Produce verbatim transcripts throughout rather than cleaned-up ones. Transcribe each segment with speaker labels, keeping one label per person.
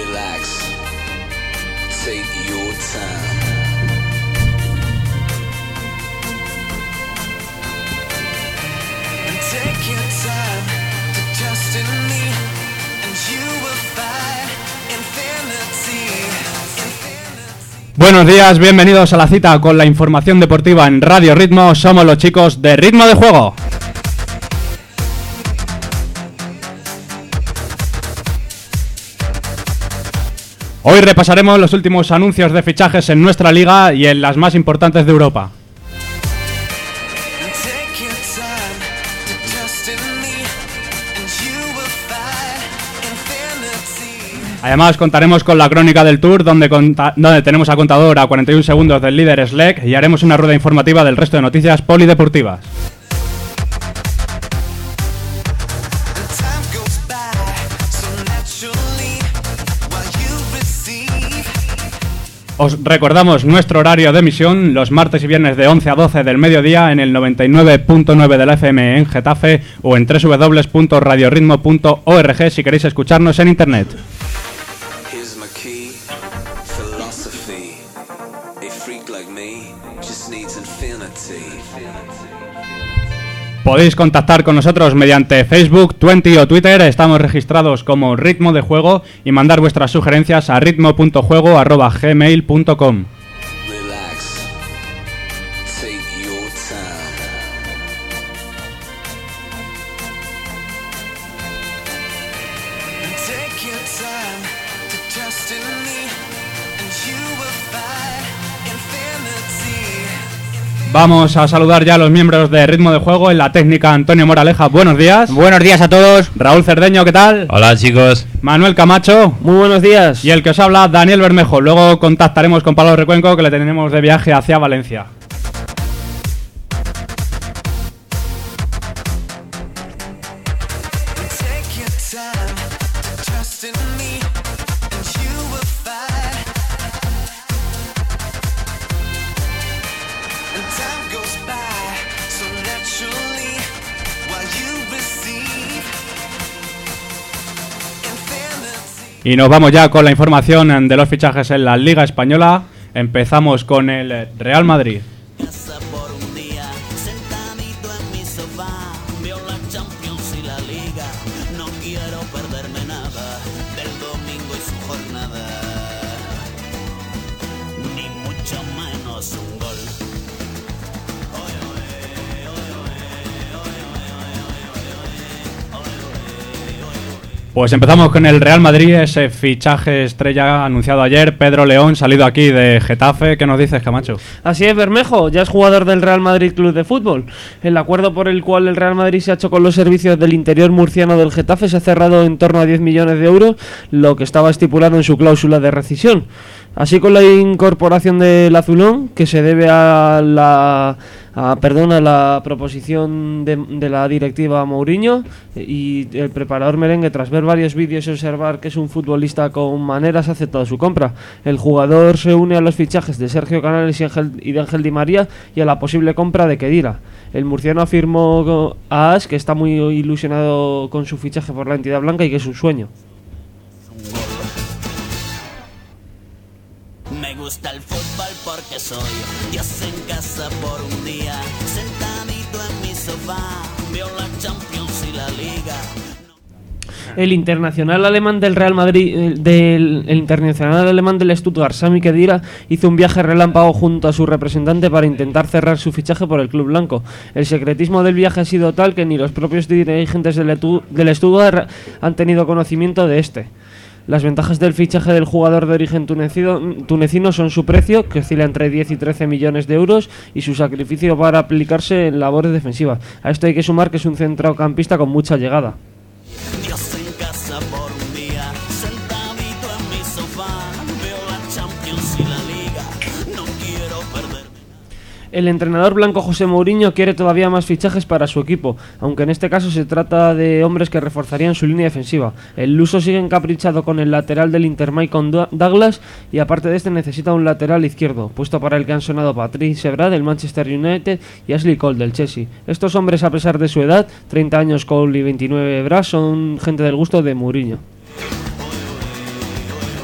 Speaker 1: Relax. Take your time. Take your time to trust in me, and you will find infinity.
Speaker 2: Buenos días, bienvenidos a la cita con la información deportiva en Radio Ritmo. Somos los chicos de Ritmo de Juego. Hoy repasaremos los últimos anuncios de fichajes en nuestra liga y en las más importantes de Europa. Además contaremos con la crónica del Tour, donde, conta- donde tenemos a contador a cuarenta y un segundos del líder Schleck y haremos una rueda informativa del resto de noticias polideportivas. Os recordamos nuestro horario de emisión los martes y viernes de once a doce del mediodía en el noventa y nueve punto nueve de la F M en Getafe o en doble u doble u doble u punto radio ritmo punto org si queréis escucharnos en internet. Podéis contactar con nosotros mediante Facebook, Twenty o Twitter. Estamos registrados como Ritmo de Juego y mandar vuestras sugerencias a ritmo punto juego arroba gmail punto com. Vamos a saludar ya a los miembros de Ritmo de Juego. En la técnica, Antonio Moraleja, buenos días.
Speaker 3: Buenos días a todos.
Speaker 2: Raúl Cerdeño, ¿qué tal?
Speaker 4: Hola, chicos.
Speaker 2: Manuel Camacho.
Speaker 3: Muy buenos días.
Speaker 2: Y el que os habla, Daniel Bermejo. Luego contactaremos con Pablo Recuenco, que le tenemos de viaje hacia Valencia. Y nos vamos ya con la información de los fichajes en la Liga Española. Empezamos con el Real Madrid. Pues empezamos con el Real Madrid, ese fichaje estrella anunciado ayer, Pedro León, salido aquí de Getafe. ¿Qué nos dices, Camacho?
Speaker 3: Así es, Bermejo, ya es jugador del Real Madrid Club de Fútbol. El acuerdo por el cual el Real Madrid se ha hecho con los servicios del interior murciano del Getafe se ha cerrado en torno a diez millones de euros, lo que estaba estipulado en su cláusula de rescisión. Así, con la incorporación del azulón, que se debe a la a, perdón, a la proposición de, de la directiva Mourinho y el preparador merengue, tras ver varios vídeos y observar que es un futbolista con maneras, ha aceptado su compra. El jugador se une a los fichajes de Sergio Canales y, Ángel, y de Ángel Di María y a la posible compra de Khedira. El murciano afirmó a AS que está muy ilusionado con su fichaje por la entidad blanca y que es un sueño.
Speaker 5: Me gusta el fútbol porque soy Dios en casa por un día, sentadito en mi sofá, veo la Champions y la Liga.
Speaker 3: El internacional alemán del Real Madrid, eh, del el internacional alemán del Stuttgart, Sami Khedira, hizo un viaje relámpago junto a su representante para intentar cerrar su fichaje por el club blanco. El secretismo del viaje ha sido tal que ni los propios dirigentes del, Etu, del Stuttgart han tenido conocimiento de este. Las ventajas del fichaje del jugador de origen tunecino, tunecino son su precio, que oscila entre diez y trece millones de euros, y su sacrificio para aplicarse en labores defensivas. A esto hay que sumar que es un centrocampista con mucha llegada.
Speaker 5: Dios en casa por un día, sentadito en mi sofá, veo la Champions y la Liga, no quiero perderme.
Speaker 3: El entrenador blanco José Mourinho quiere todavía más fichajes para su equipo, aunque en este caso se trata de hombres que reforzarían su línea defensiva. El luso sigue encaprichado con el lateral del Inter, Maicon Douglas, y aparte de este necesita un lateral izquierdo, puesto para el que han sonado Patrice Evra del Manchester United y Ashley Cole del Chelsea. Estos hombres, a pesar de su edad, treinta años Cole y veintinueve Evra, son gente del gusto de Mourinho.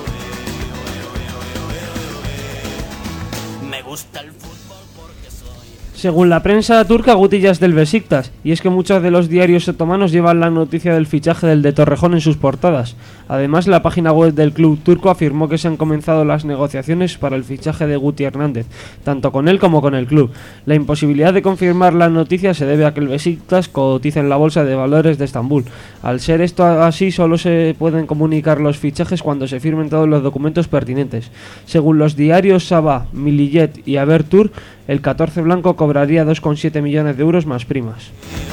Speaker 3: Según la prensa turca, Guti ya es del Besiktas, y es que muchos de los diarios otomanos llevan la noticia del fichaje del de Torrejón en sus portadas. Además, la página web del club turco afirmó que se han comenzado las negociaciones para el fichaje de Guti Hernández, tanto con él como con el club. La imposibilidad de confirmar la noticia se debe a que el Besiktas cotiza en la bolsa de valores de Estambul. Al ser esto así, solo se pueden comunicar los fichajes cuando se firmen todos los documentos pertinentes. Según los diarios Sabah, Milliyet y Habertur, el catorce blanco cobraría dos coma siete millones de euros más primas.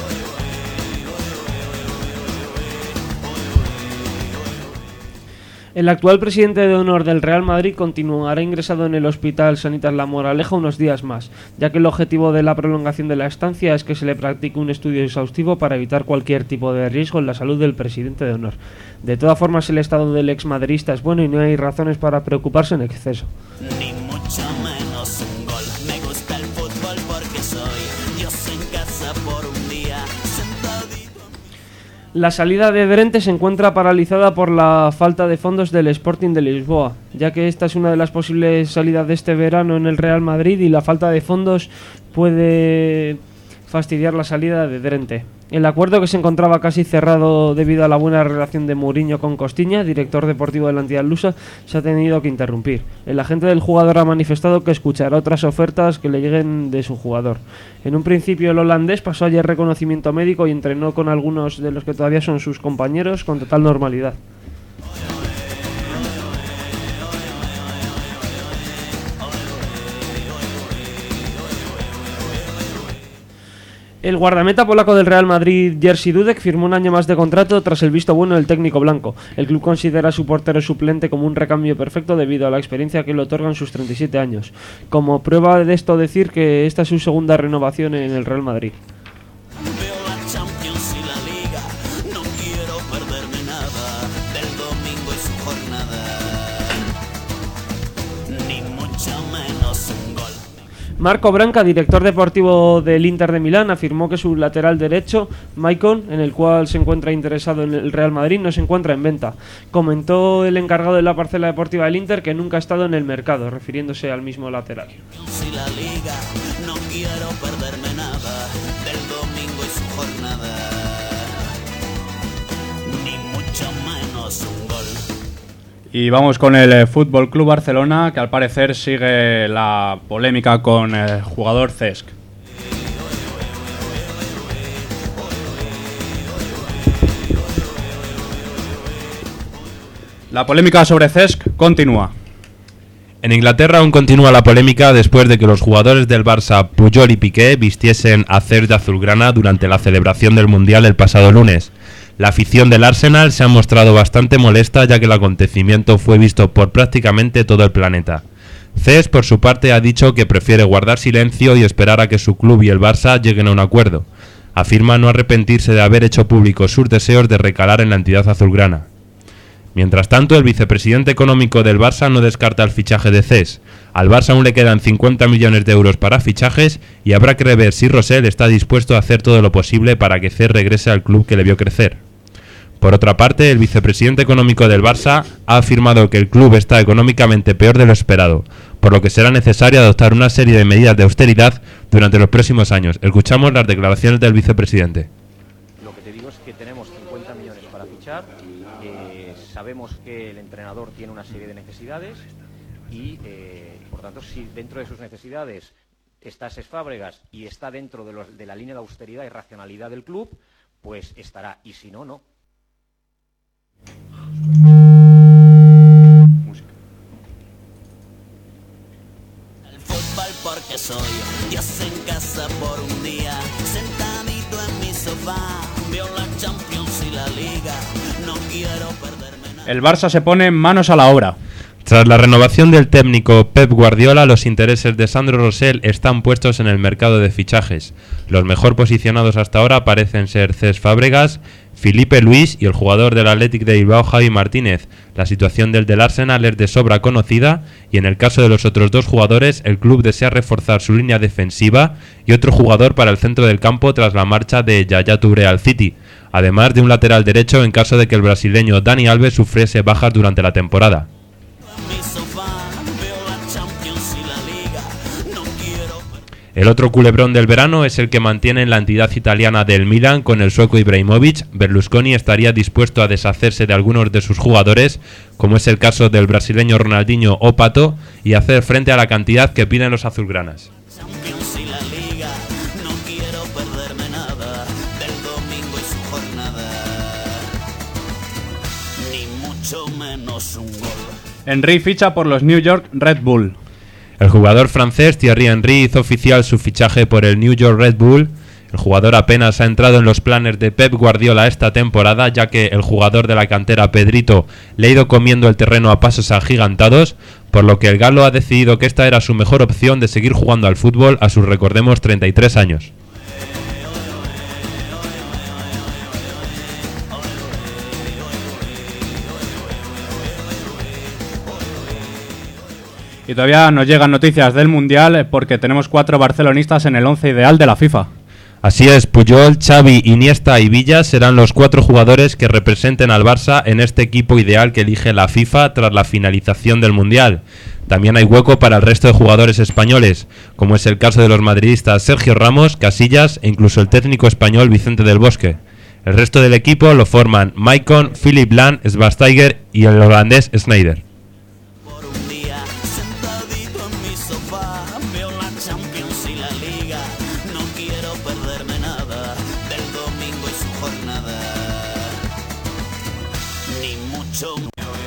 Speaker 3: El actual presidente de honor del Real Madrid continuará ingresado en el Hospital Sanitas La Moraleja unos días más, ya que el objetivo de la prolongación de la estancia es que se le practique un estudio exhaustivo para evitar cualquier tipo de riesgo en la salud del presidente de honor. De todas formas, el estado del exmadridista es bueno y no hay razones para preocuparse en exceso.
Speaker 5: Ni mucho menos un gol. Me gusta el fútbol porque soy Dios en casa por un día, sentadito.
Speaker 3: La salida de Drente se encuentra paralizada por la falta de fondos del Sporting de Lisboa, ya que esta es una de las posibles salidas de este verano en el Real Madrid y la falta de fondos puede fastidiar la salida de Drente. El acuerdo, que se encontraba casi cerrado debido a la buena relación de Mourinho con Costiña, director deportivo de la entidad lusa, se ha tenido que interrumpir. El agente del jugador ha manifestado que escuchará otras ofertas que le lleguen de su jugador. En un principio, el holandés pasó ayer reconocimiento médico y entrenó con algunos de los que todavía son sus compañeros con total normalidad. El guardameta polaco del Real Madrid, Jerzy Dudek, firmó un año más de contrato tras el visto bueno del técnico blanco. El club considera a su portero suplente como un recambio perfecto debido a la experiencia que le otorgan sus treinta y siete años. Como prueba de esto, decir que esta es su segunda renovación en el Real Madrid.
Speaker 5: Veo la Champions y la Liga, no quiero perderme nada del domingo y su jornada, ni mucho menos un gol.
Speaker 3: Marco Branca, director deportivo del Inter de Milán, afirmó que su lateral derecho, Maicon, en el cual se encuentra interesado en el Real Madrid, no se encuentra en venta. Comentó el encargado de la parcela deportiva del Inter que nunca ha estado en el mercado, refiriéndose al mismo lateral.
Speaker 5: Si la Liga, no quiero perderme nada del domingo y su jornada, ni mucho menos un gol.
Speaker 2: Y vamos con el eh, Fútbol Club Barcelona, que al parecer sigue la polémica con el jugador Cesc. La polémica sobre Cesc continúa.
Speaker 4: En Inglaterra aún continúa la polémica después de que los jugadores del Barça, Puyol y Piqué, vistiesen a Cesc de azulgrana durante la celebración del Mundial el pasado lunes. La afición del Arsenal se ha mostrado bastante molesta, ya que el acontecimiento fue visto por prácticamente todo el planeta. Cesc, por su parte, ha dicho que prefiere guardar silencio y esperar a que su club y el Barça lleguen a un acuerdo. Afirma no arrepentirse de haber hecho públicos sus deseos de recalar en la entidad azulgrana. Mientras tanto, el vicepresidente económico del Barça no descarta el fichaje de Cesc. Al Barça aún le quedan cincuenta millones de euros para fichajes y habrá que ver si Rosell está dispuesto a hacer todo lo posible para que Cesc regrese al club que le vio crecer. Por otra parte, el vicepresidente económico del Barça ha afirmado que el club está económicamente peor de lo esperado, por lo que será necesario adoptar una serie de medidas de austeridad durante los próximos años. Escuchamos las declaraciones del vicepresidente.
Speaker 6: Lo que te digo es que tenemos cincuenta millones para fichar, eh, sabemos que el entrenador tiene una serie de necesidades y, eh, por tanto, si dentro de sus necesidades está Cesc Fábregas y está dentro de, los, de la línea de austeridad y racionalidad del club, pues estará, y si no, no.
Speaker 5: El fútbol porque soy Dios en casa por un día, sentadito en mi sofá, veo la Champions y la Liga, no quiero perderme nada.
Speaker 2: El Barça se pone manos a la obra.
Speaker 4: Tras la renovación del técnico Pep Guardiola, los intereses de Sandro Rosell están puestos en el mercado de fichajes. Los mejor posicionados hasta ahora parecen ser Cesc Fábregas, Filipe Luis y el jugador del Athletic de Bilbao, Javi Martínez. La situación del del Arsenal es de sobra conocida y en el caso de los otros dos jugadores, el club desea reforzar su línea defensiva y otro jugador para el centro del campo tras la marcha de Yaya Touré al City, además de un lateral derecho en caso de que el brasileño Dani Alves sufriese bajas durante la temporada. El otro culebrón del verano es el que mantiene en la entidad italiana del Milan con el sueco Ibrahimovic. Berlusconi estaría dispuesto a deshacerse de algunos de sus jugadores, como es el caso del brasileño Ronaldinho o Pato, y hacer frente a la cantidad que piden los azulgranas.
Speaker 5: Champions y la Liga, no quiero perderme nada del domingo y su jornada, ni mucho menos un gol.
Speaker 2: Henry ficha por los New York Red Bull.
Speaker 4: El jugador francés Thierry Henry hizo oficial su fichaje por el New York Red Bull. El jugador apenas ha entrado en los planes de Pep Guardiola esta temporada, ya que el jugador de la cantera Pedrito le ha ido comiendo el terreno a pasos agigantados, por lo que el galo ha decidido que esta era su mejor opción de seguir jugando al fútbol a sus, recordemos, treinta y tres años.
Speaker 2: Y todavía nos llegan noticias del Mundial porque tenemos cuatro barcelonistas en el once ideal de la FIFA.
Speaker 4: Así es, Puyol, Xavi, Iniesta y Villa serán los cuatro jugadores que representen al Barça en este equipo ideal que elige la FIFA tras la finalización del Mundial. También hay hueco para el resto de jugadores españoles, como es el caso de los madridistas Sergio Ramos, Casillas e incluso el técnico español Vicente del Bosque. El resto del equipo lo forman Maicon, Philipp Lahm, Schweinsteiger y el holandés Sneijder.
Speaker 5: Champions y la Liga, no quiero perderme nada del domingo y su jornada, ni mucho.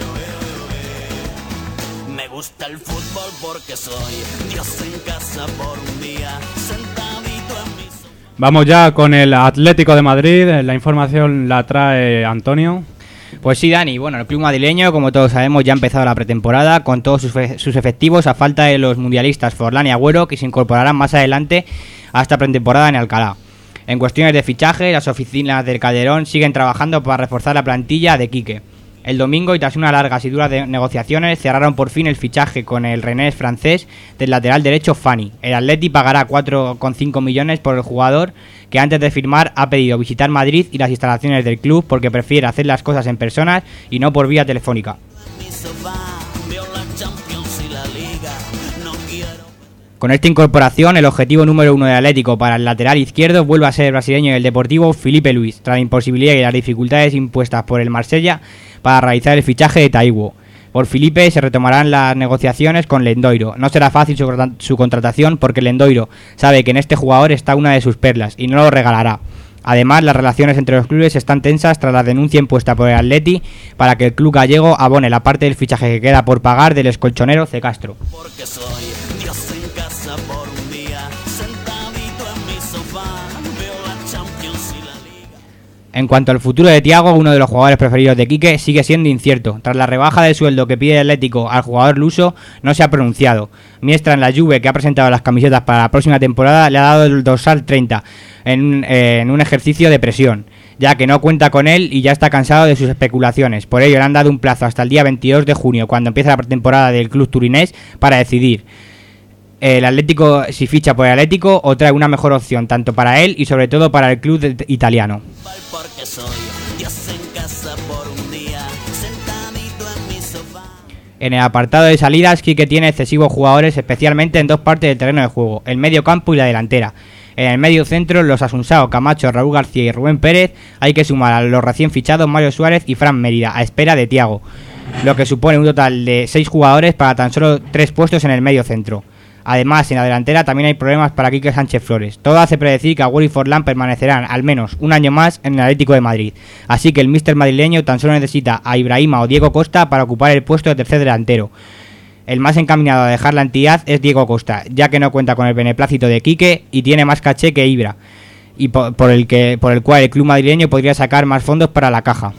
Speaker 5: Me gusta el fútbol porque soy Dios en casa por un día, sentadito en mi sofá.
Speaker 2: Vamos ya con el Atlético de Madrid, la información la trae Antonio.
Speaker 7: Pues sí, Dani, bueno, el club madrileño, como todos sabemos, ya ha empezado la pretemporada con todos sus, fe- sus efectivos a falta de los mundialistas Forlán y Agüero, que se incorporarán más adelante a esta pretemporada en Alcalá. En cuestiones de fichaje, las oficinas del Calderón siguen trabajando para reforzar la plantilla de Quique. El domingo, y tras unas largas y duras de negociaciones, cerraron por fin el fichaje con el renés francés del lateral derecho Fani. El Atleti pagará cuatro coma cinco millones por el jugador, que antes de firmar ha pedido visitar Madrid y las instalaciones del club porque prefiere hacer las cosas en persona y no por vía telefónica. Con esta incorporación, el objetivo número uno del Atlético para el lateral izquierdo vuelve a ser el brasileño del Deportivo Felipe Luis, tras la imposibilidad y las dificultades impuestas por el Marsella para realizar el fichaje de Taiwo. Por Felipe se retomarán las negociaciones con Lendoiro. No será fácil su, su contratación porque Lendoiro sabe que en este jugador está una de sus perlas y no lo regalará. Además, las relaciones entre los clubes están tensas tras la denuncia impuesta por el Atleti para que el club gallego abone la parte del fichaje que queda por pagar del escolchonero C. Castro.
Speaker 5: Porque soy Dios en casa por un día, sentadito en mi sofá, veo la Champions y la Liga.
Speaker 7: En cuanto al futuro de Thiago, uno de los jugadores preferidos de Quique, sigue siendo incierto. Tras la rebaja de sueldo que pide el Atlético al jugador luso, no se ha pronunciado. Miestra en la Juve, que ha presentado las camisetas para la próxima temporada, le ha dado el dorsal treinta en, eh, en un ejercicio de presión, ya que no cuenta con él y ya está cansado de sus especulaciones. Por ello le han dado un plazo hasta el día veintidós de junio, cuando empieza la pretemporada del club turinés, para decidir el Atlético si ficha por el Atlético o trae una mejor opción tanto para él y sobre todo para el club de, italiano.
Speaker 5: Porque soy Dios en casa por un día, sentadito en mi sofá.
Speaker 7: En el apartado de salidas, Quique tiene excesivos jugadores, especialmente en dos partes del terreno de juego, el medio campo y la delantera. En el medio centro, los Asunsao, Camacho, Raúl García y Rubén Pérez. Hay que sumar a los recién fichados Mario Suárez y Fran Mérida, a espera de Thiago, lo que supone un total de seis jugadores para tan solo tres puestos en el medio centro. Además, en la delantera también hay problemas para Quique Sánchez Flores. Todo hace predecir que Agüero y Forlán permanecerán al menos un año más en el Atlético de Madrid. Así que el míster madrileño tan solo necesita a Ibrahima o Diego Costa para ocupar el puesto de tercer delantero. El más encaminado a dejar la entidad es Diego Costa, ya que no cuenta con el beneplácito de Quique y tiene más caché que Ibra, y por, por, el que, por el cual el club madrileño podría sacar más fondos para la caja.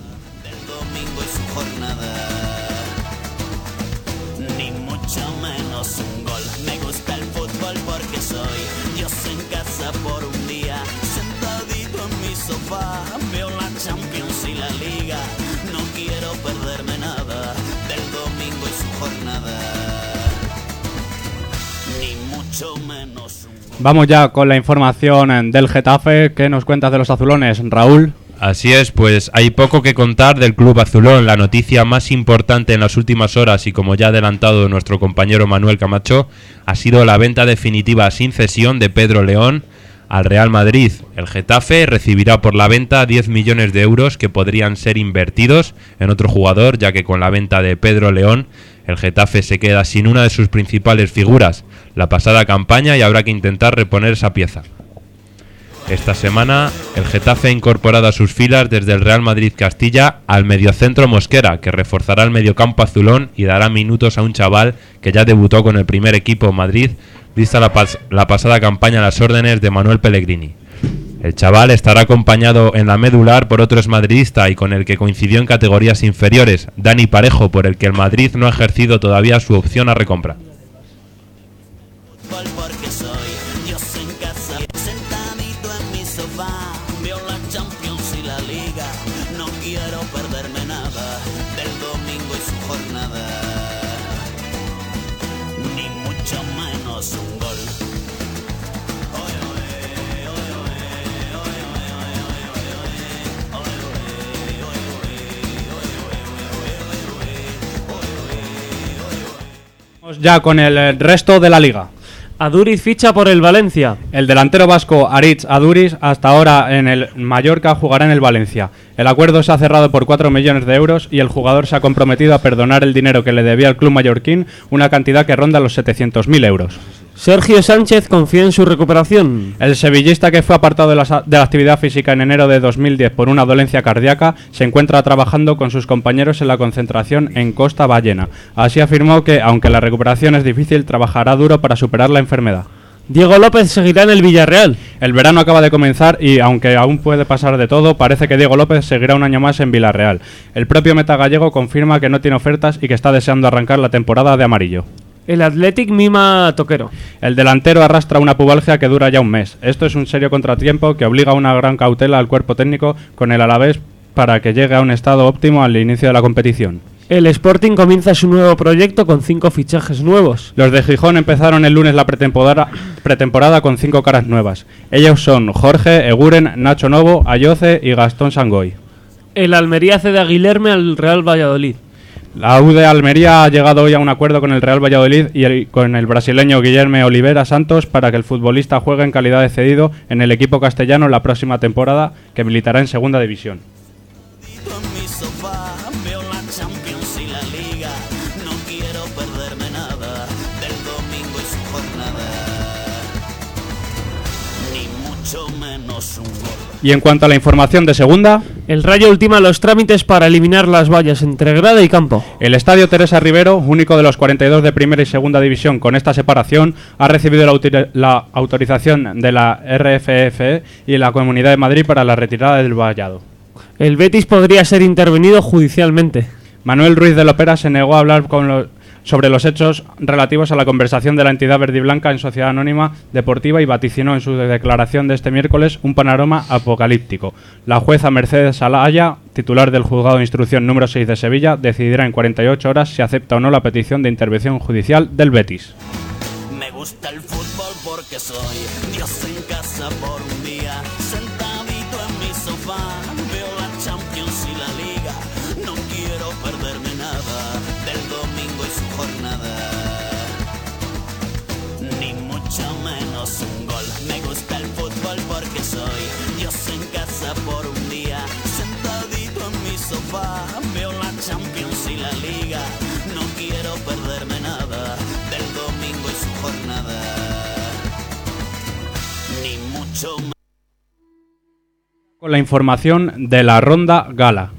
Speaker 5: Veo la Champions y la Liga, no quiero perderme nada del domingo y su jornada, ni mucho menos un...
Speaker 2: Vamos ya con la información del Getafe. ¿Qué nos cuentas de los azulones, Raúl?
Speaker 4: Así es, pues hay poco que contar del Club Azulón. La noticia más importante en las últimas horas, y como ya ha adelantado nuestro compañero Manuel Camacho, ha sido la venta definitiva sin cesión de Pedro León al Real Madrid. El Getafe recibirá por la venta diez millones de euros que podrían ser invertidos en otro jugador, ya que con la venta de Pedro León el Getafe se queda sin una de sus principales figuras la pasada campaña y habrá que intentar reponer esa pieza. Esta semana el Getafe ha incorporado a sus filas desde el Real Madrid Castilla al mediocentro Mosquera, que reforzará el mediocampo azulón y dará minutos a un chaval que ya debutó con el primer equipo Madrid, vista la, pas- la pasada campaña a las órdenes de Manuel Pellegrini. El chaval estará acompañado en la medular por otro exmadridista y con el que coincidió en categorías inferiores, Dani Parejo, por el que el Madrid no ha ejercido todavía su opción a recompra.
Speaker 5: Fútbol porque soy Dios en casa, sentadito en mi sofá, veo la Champions y la Liga, no quiero perderme nada del domingo y su jornada, ni mucho menos un gol.
Speaker 2: Vamos ya con el resto de la liga.
Speaker 3: Aduriz ficha por el Valencia.
Speaker 2: El delantero vasco Aritz Aduriz, hasta ahora en el Mallorca, jugará en el Valencia. El acuerdo se ha cerrado por cuatro millones de euros y el jugador se ha comprometido a perdonar el dinero que le debía al club mallorquín, una cantidad que ronda los setecientos mil euros.
Speaker 3: Sergio Sánchez confía en su recuperación.
Speaker 2: El sevillista, que fue apartado de la, de la actividad física en enero de dos mil diez por una dolencia cardíaca, se encuentra trabajando con sus compañeros en la concentración en Costa Ballena. Así afirmó que, aunque la recuperación es difícil, trabajará duro para superar la enfermedad.
Speaker 3: Diego López seguirá en el Villarreal.
Speaker 2: El verano acaba de comenzar y, aunque aún puede pasar de todo, parece que Diego López seguirá un año más en Villarreal. El propio meta gallego confirma que no tiene ofertas y que está deseando arrancar la temporada de amarillo.
Speaker 3: El Athletic mima a Toquero.
Speaker 2: El delantero arrastra una pubalgia que dura ya un mes. Esto es un serio contratiempo que obliga a una gran cautela al cuerpo técnico con el Alavés para que llegue a un estado óptimo al inicio de la competición.
Speaker 3: El Sporting comienza su nuevo proyecto con cinco fichajes nuevos.
Speaker 2: Los de Gijón empezaron el lunes la pretemporada, pretemporada con cinco caras nuevas. Ellos son Jorge, Eguren, Nacho Novo, Ayoce y Gastón Sangoy.
Speaker 3: El Almería cede a Guilherme al Real Valladolid.
Speaker 2: La U de Almería ha llegado hoy a un acuerdo con el Real Valladolid y el, con el brasileño Guilherme Oliveira Santos para que el futbolista juegue en calidad de cedido en el equipo castellano la próxima temporada, que militará en segunda división.
Speaker 5: En mi sofá veo la Champions y la Liga, no quiero perderme nada del domingo y su jornada, ni mucho menos un gol.
Speaker 2: Y en cuanto a la información de segunda,
Speaker 3: El Rayo ultima los trámites para eliminar las vallas entre grada y campo.
Speaker 2: el estadio Teresa Rivero, único de los cuarenta y dos de primera y segunda división con esta separación, ha recibido la, autor- la autorización de la R F F E y la Comunidad de Madrid para la retirada del vallado.
Speaker 3: El Betis podría ser intervenido judicialmente.
Speaker 2: Manuel Ruiz de Lopera se negó a hablar con los, sobre los hechos relativos a la conversación de la entidad verdiblanca en Sociedad Anónima Deportiva y vaticinó en su declaración de este miércoles un panorama apocalíptico. La jueza Mercedes Alaya, titular del Juzgado de Instrucción número seis de Sevilla, decidirá en cuarenta y ocho horas si acepta o no la petición de intervención judicial del Betis.
Speaker 5: Me gusta el fútbol porque soy Dios en casa por un día, sentadito en mi sofá, veo la Champions y la Liga, no quiero perderme nada del domingo y su jornada, ni mucho menos un gol. Me gusta el fútbol porque soy Dios en casa por un día, sentadito en mi sofá, veo la Champions y la Liga, no quiero perderme nada del domingo y su jornada, ni mucho menos.
Speaker 2: Con la información de la Ronda Gala.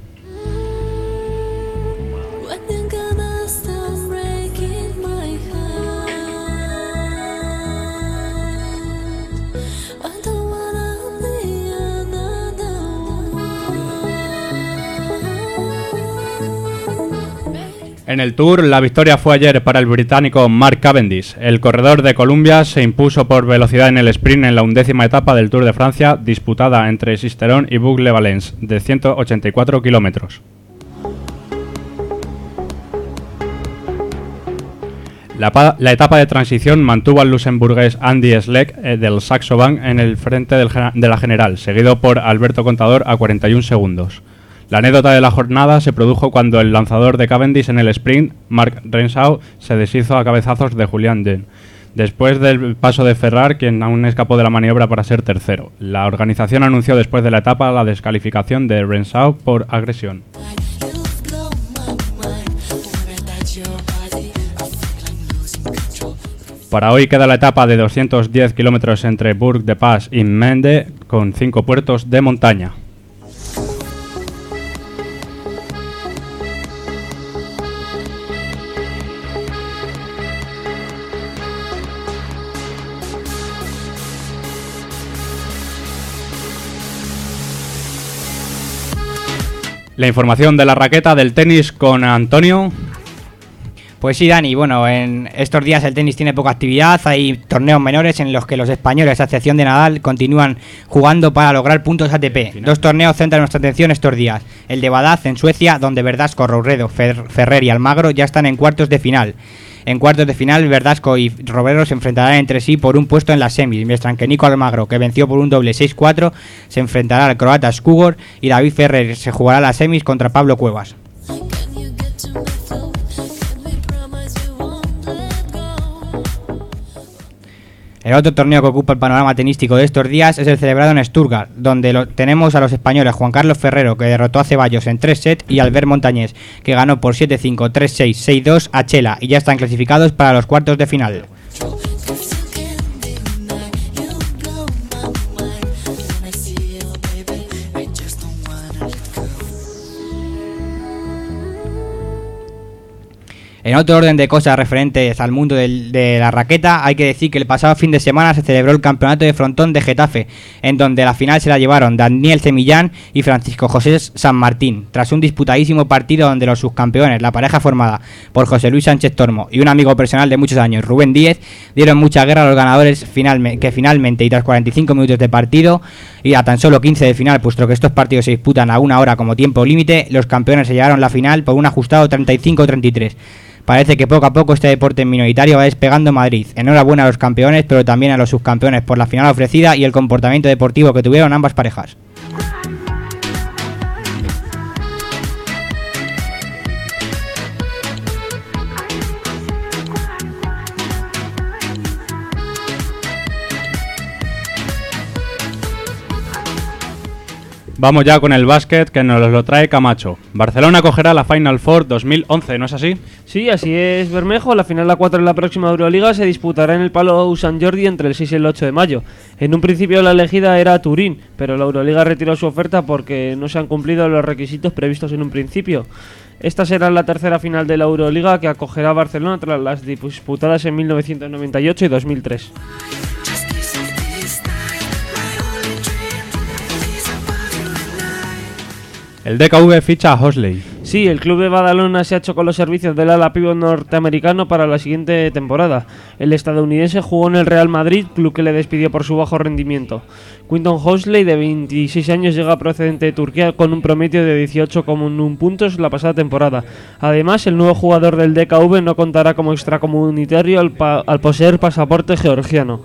Speaker 2: En el Tour, la victoria fue ayer para el británico Mark Cavendish. El corredor de Columbia se impuso por velocidad en el sprint en la undécima etapa del Tour de Francia, disputada entre Sisteron y Boucle-Valence, de ciento ochenta y cuatro kilómetros. La, pa- la etapa de transición mantuvo al luxemburgués Andy Schleck eh, del Saxo Bank en el frente del gena- de la general, seguido por Alberto Contador a cuarenta y un segundos. La anécdota de la jornada se produjo cuando el lanzador de Cavendish en el sprint, Mark Renshaw, se deshizo a cabezazos de Julian Jen, después del paso de Ferrar, quien aún escapó de la maniobra para ser tercero. La organización anunció después de la etapa la descalificación de Renshaw por agresión. Para hoy queda la etapa de doscientos diez kilómetros entre Bourg de Pas y Mende, con cinco puertos de montaña. La información de la raqueta del tenis con Antonio.
Speaker 7: Pues sí, Dani, bueno, en estos días el tenis tiene poca actividad, hay torneos menores en los que los españoles, a excepción de Nadal, continúan jugando para lograr puntos A T P. Dos torneos centran nuestra atención estos días. El de Badaz en Suecia, donde Verdasco, Robredo, Fer- Ferrer y Almagro ya están en cuartos de final. En cuartos de final, Verdasco y Robredo se enfrentarán entre sí por un puesto en las semis, mientras que Nico Almagro, que venció por un doble seis cuatro, se enfrentará al croata Skugor, y David Ferrer se jugará las semis contra Pablo Cuevas. El otro torneo que ocupa el panorama tenístico de estos días es el celebrado en Stuttgart, donde lo, tenemos a los españoles Juan Carlos Ferrero, que derrotó a Ceballos en tres sets, y Albert Montañés, que ganó por siete cinco, tres seis, seis dos a Chela, y ya están clasificados para los cuartos de final. En otro orden de cosas referentes al mundo del, de la raqueta, hay que decir que el pasado fin de semana se celebró el campeonato de frontón de Getafe, en donde la final se la llevaron Daniel Semillán y Francisco José San Martín, tras un disputadísimo partido donde los subcampeones, la pareja formada por José Luis Sánchez Tormo y un amigo personal de muchos años, Rubén Díez, dieron mucha guerra a los ganadores finalme, que finalmente, y tras cuarenta y cinco minutos de partido, y a tan solo quince de final, puesto que estos partidos se disputan a una hora como tiempo límite, los campeones se llevaron la final por un ajustado treinta y cinco a treinta y tres. Parece que poco a poco este deporte minoritario va despegando en Madrid. Enhorabuena a los campeones, pero también a los subcampeones por la final ofrecida y el comportamiento deportivo que tuvieron ambas parejas.
Speaker 2: Vamos ya con el básquet, que nos lo trae Camacho. Barcelona acogerá la Final Four dos mil once, ¿no es así?
Speaker 3: Sí, así es, Bermejo. La final a cuatro de la próxima Euroliga se disputará en el Palau Sant Jordi entre el seis y el ocho de mayo. En un principio la elegida era Turín, pero la Euroliga retiró su oferta porque no se han cumplido los requisitos previstos en un principio. Esta será la tercera final de la Euroliga que acogerá a Barcelona tras las disputadas en mil novecientos noventa y ocho y dos mil tres.
Speaker 2: El D K V ficha a Hosley.
Speaker 3: Sí, el club de Badalona se ha hecho con los servicios del ala pívot norteamericano para la siguiente temporada. El estadounidense jugó en el Real Madrid, club que le despidió por su bajo rendimiento. Quinton Hosley, de veintiséis años, llega procedente de Turquía con un promedio de dieciocho coma uno puntos la pasada temporada. Además, el nuevo jugador del D K V no contará como extracomunitario al, pa- al poseer pasaporte georgiano.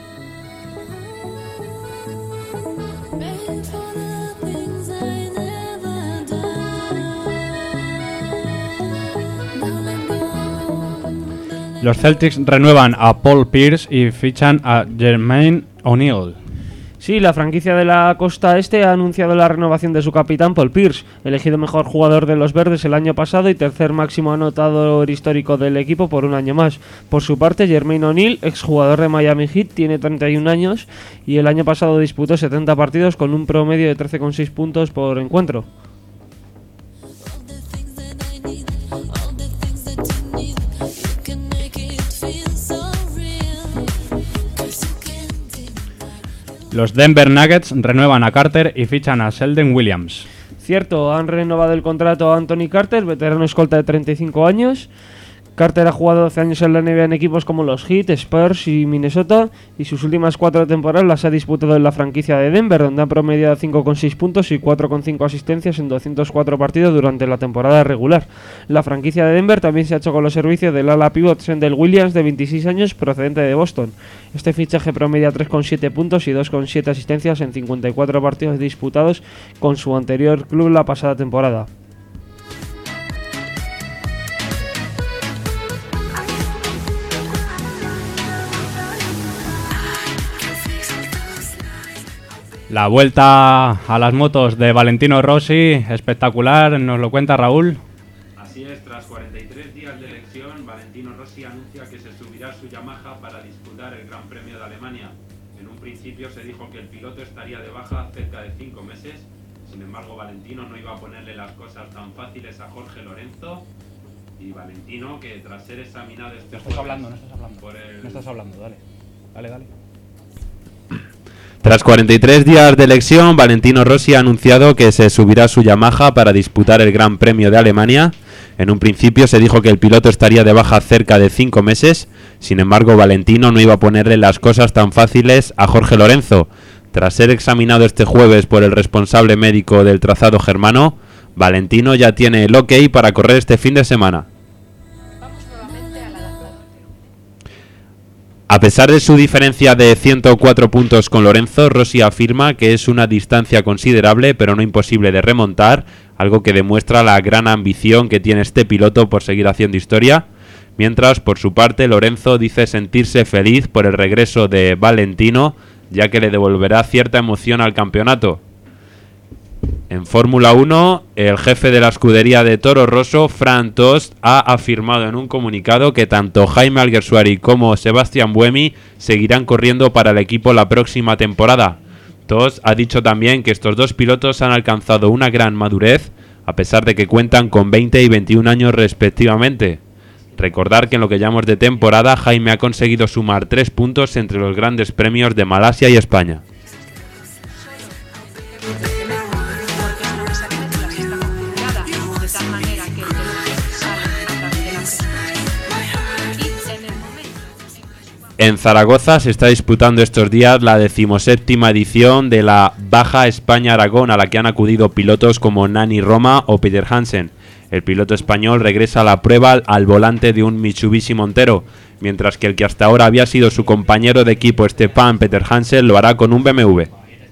Speaker 2: Los Celtics renuevan a Paul Pierce y fichan a Jermaine O'Neal.
Speaker 3: Sí, la franquicia de la costa este ha anunciado la renovación de su capitán Paul Pierce, elegido mejor jugador de los verdes el año pasado y tercer máximo anotador histórico del equipo por un año más. Por su parte, Jermaine O'Neal, exjugador de Miami Heat, tiene treinta y un años y el año pasado disputó setenta partidos con un promedio de trece coma seis puntos por encuentro.
Speaker 2: Los Denver Nuggets renuevan a Carter y fichan a Sheldon Williams.
Speaker 3: Cierto, han renovado el contrato a Anthony Carter, veterano escolta de treinta y cinco años, Carter ha jugado doce años en la N B A en equipos como los Heat, Spurs y Minnesota, y sus últimas cuatro temporadas las ha disputado en la franquicia de Denver, donde ha promediado cinco coma seis puntos y cuatro coma cinco asistencias en doscientos cuatro partidos durante la temporada regular. La franquicia de Denver también se ha hecho con los servicios del ala pívot Sendell Williams, de veintiséis años, procedente de Boston. Este fichaje promedia tres coma siete puntos y dos coma siete asistencias en cincuenta y cuatro partidos disputados con su anterior club la pasada temporada.
Speaker 2: La vuelta a las motos de Valentino Rossi, espectacular, nos lo cuenta Raúl.
Speaker 4: Así es, tras cuarenta y tres días de elección, Valentino Rossi anuncia que se subirá a su Yamaha para disputar el Gran Premio de Alemania. En un principio se dijo que el piloto estaría de baja cerca de cinco meses, sin embargo Valentino no iba a ponerle las cosas tan fáciles a Jorge Lorenzo, y Valentino, que tras ser examinado este
Speaker 2: No estás
Speaker 4: jueves
Speaker 2: hablando, no estás hablando.
Speaker 4: por el...
Speaker 2: No estás hablando, dale. Dale, dale.
Speaker 4: Tras cuarenta y tres días de elección, Valentino Rossi ha anunciado que se subirá a su Yamaha para disputar el Gran Premio de Alemania. En un principio se dijo que el piloto estaría de baja cerca de cinco meses, sin embargo Valentino no iba a ponerle las cosas tan fáciles a Jorge Lorenzo. Tras ser examinado este jueves por el responsable médico del trazado germano, Valentino ya tiene el ok para correr este fin de semana. A pesar de su diferencia de ciento cuatro puntos con Lorenzo, Rossi afirma que es una distancia considerable pero no imposible de remontar, algo que demuestra la gran ambición que tiene este piloto por seguir haciendo historia. Mientras, por su parte, Lorenzo dice sentirse feliz por el regreso de Valentino, ya que le devolverá cierta emoción al campeonato. En Fórmula uno, el jefe de la escudería de Toro Rosso, Fran Tost, ha afirmado en un comunicado que tanto Jaime Alguersuari como Sebastián Buemi seguirán corriendo para el equipo la próxima temporada. Tost ha dicho también que estos dos pilotos han alcanzado una gran madurez, a pesar de que cuentan con veinte y veintiún años respectivamente. Recordar que en lo que llamamos de temporada, Jaime ha conseguido sumar tres puntos entre los grandes premios de Malasia y España. En Zaragoza se está disputando estos días la decimoséptima edición de la Baja España-Aragón, a la que han acudido pilotos como Nani Roma o Peter Hansen. El piloto español regresa a la prueba al volante de un Mitsubishi Montero, mientras que el que hasta ahora había sido su compañero de equipo Stefan Peter Hansen lo hará con un B M W.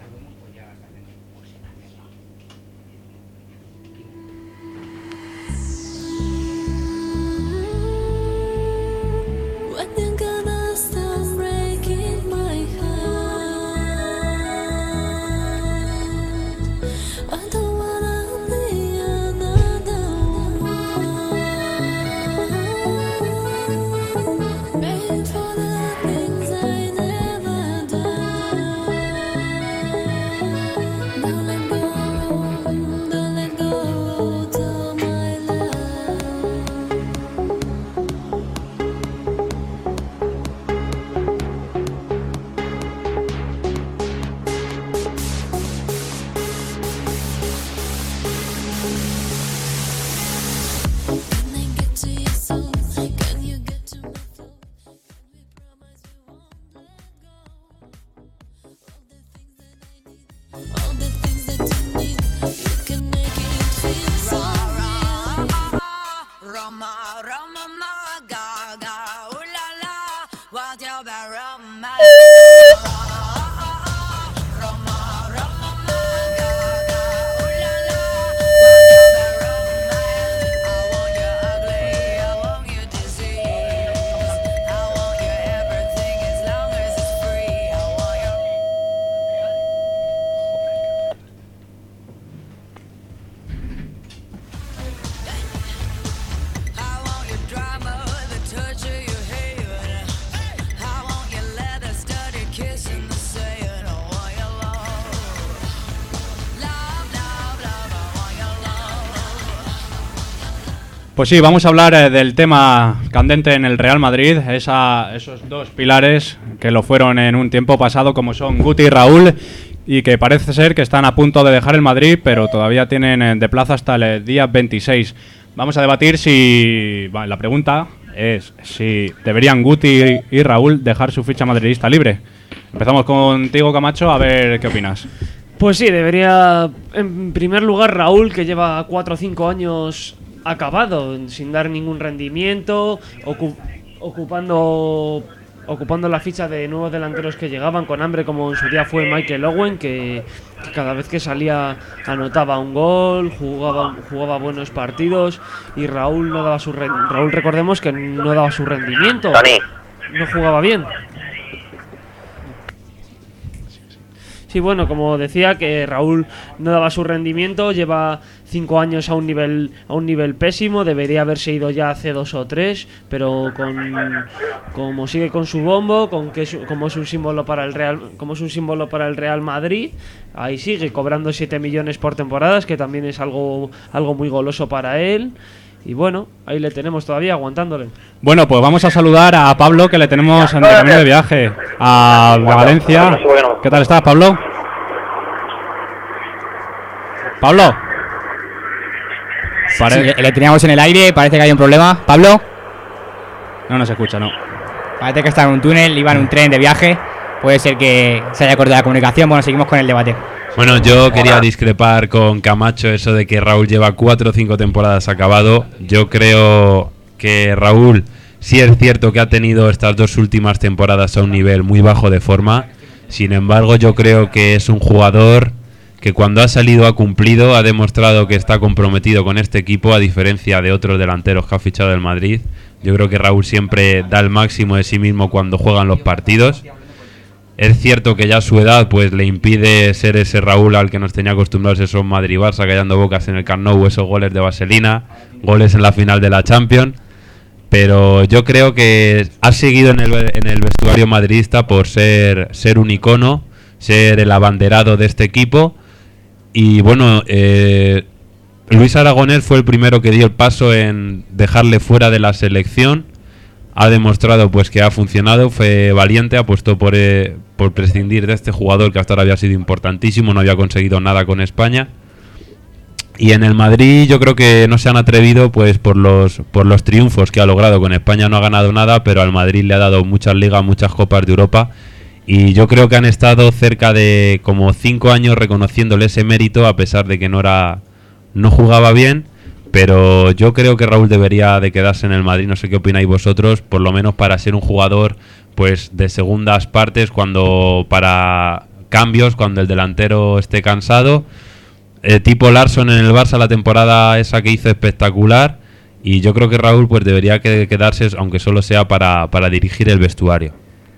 Speaker 2: Pues sí, vamos a hablar eh, del tema candente en el Real Madrid, esa, esos dos pilares que lo fueron en un tiempo pasado, como son Guti y Raúl, y que parece ser que están a punto de dejar el Madrid, pero todavía tienen eh, de plaza hasta el día veintiséis. Vamos a debatir si... Va, la pregunta es si deberían Guti y Raúl dejar su ficha madridista libre. Empezamos contigo, Camacho, a ver qué opinas.
Speaker 3: Pues sí, debería, en primer lugar, Raúl, que lleva cuatro o cinco años acabado, sin dar ningún rendimiento, ocu- ocupando ocupando la ficha de nuevos delanteros que llegaban con hambre, como en su día fue Michael Owen, que, que cada vez que salía anotaba un gol, jugaba, jugaba buenos partidos, y Raúl no daba su re- Raúl recordemos que no daba su rendimiento, no jugaba bien. Sí, bueno, como decía, que Raúl no daba su rendimiento, lleva cinco años a un nivel a un nivel pésimo, debería haberse ido ya hace dos o tres, pero con como sigue con su bombo, con que es, como es un símbolo para el Real, como es un símbolo para el Real Madrid, ahí sigue cobrando siete millones por temporadas, que también es algo algo muy goloso para él. Y bueno, ahí le tenemos todavía aguantándole.
Speaker 2: Bueno, pues vamos a saludar a Pablo, que le tenemos en el camino de viaje a Valencia. ¿Qué tal estás, Pablo? Pablo. Pare-
Speaker 7: Sí, le teníamos en el aire, parece que hay un problema. ¿Pablo?
Speaker 2: No nos escucha, no.
Speaker 7: Parece que está en un túnel, iba en un tren de viaje. Puede ser que se haya cortado la comunicación. Bueno, seguimos con el debate.
Speaker 4: Bueno, yo quería discrepar con Camacho eso de que Raúl lleva cuatro o cinco temporadas acabado. Yo creo que Raúl sí es cierto que ha tenido estas dos últimas temporadas a un nivel muy bajo de forma. Sin embargo, yo creo que es un jugador que cuando ha salido ha cumplido, ha demostrado que está comprometido con este equipo, a diferencia de otros delanteros que ha fichado el Madrid. Yo creo que Raúl siempre da el máximo de sí mismo cuando juegan los partidos. Es cierto que ya su edad pues le impide ser ese Raúl al que nos tenía acostumbrados, esos Madrid-Barça callando bocas en el Camp Nou, esos goles de vaselina, goles en la final de la Champions. Pero yo creo que ha seguido en el, en el vestuario madridista por ser, ser un icono, ser el abanderado de este equipo. Y bueno, eh, Luis Aragonés fue el primero que dio el paso en dejarle fuera de la selección. Ha demostrado pues que ha funcionado, fue valiente, apostó por, eh, por prescindir de este jugador que hasta ahora había sido importantísimo, no había conseguido nada con España. Y en el Madrid yo creo que no se han atrevido pues por los por los triunfos que ha logrado. Con España no ha ganado nada, pero al Madrid le ha dado muchas ligas, muchas copas de Europa. Y yo creo que han estado cerca de como cinco años reconociéndole ese mérito, a pesar de que no era no jugaba bien. Pero yo creo que Raúl debería de quedarse en el Madrid, no sé qué opináis vosotros, por lo menos para ser un jugador pues de segundas partes, cuando para cambios, cuando el delantero esté cansado, eh, tipo Larsson en el Barça la temporada esa que hizo espectacular, y yo creo que Raúl pues debería que quedarse, aunque solo sea para, para dirigir el vestuario.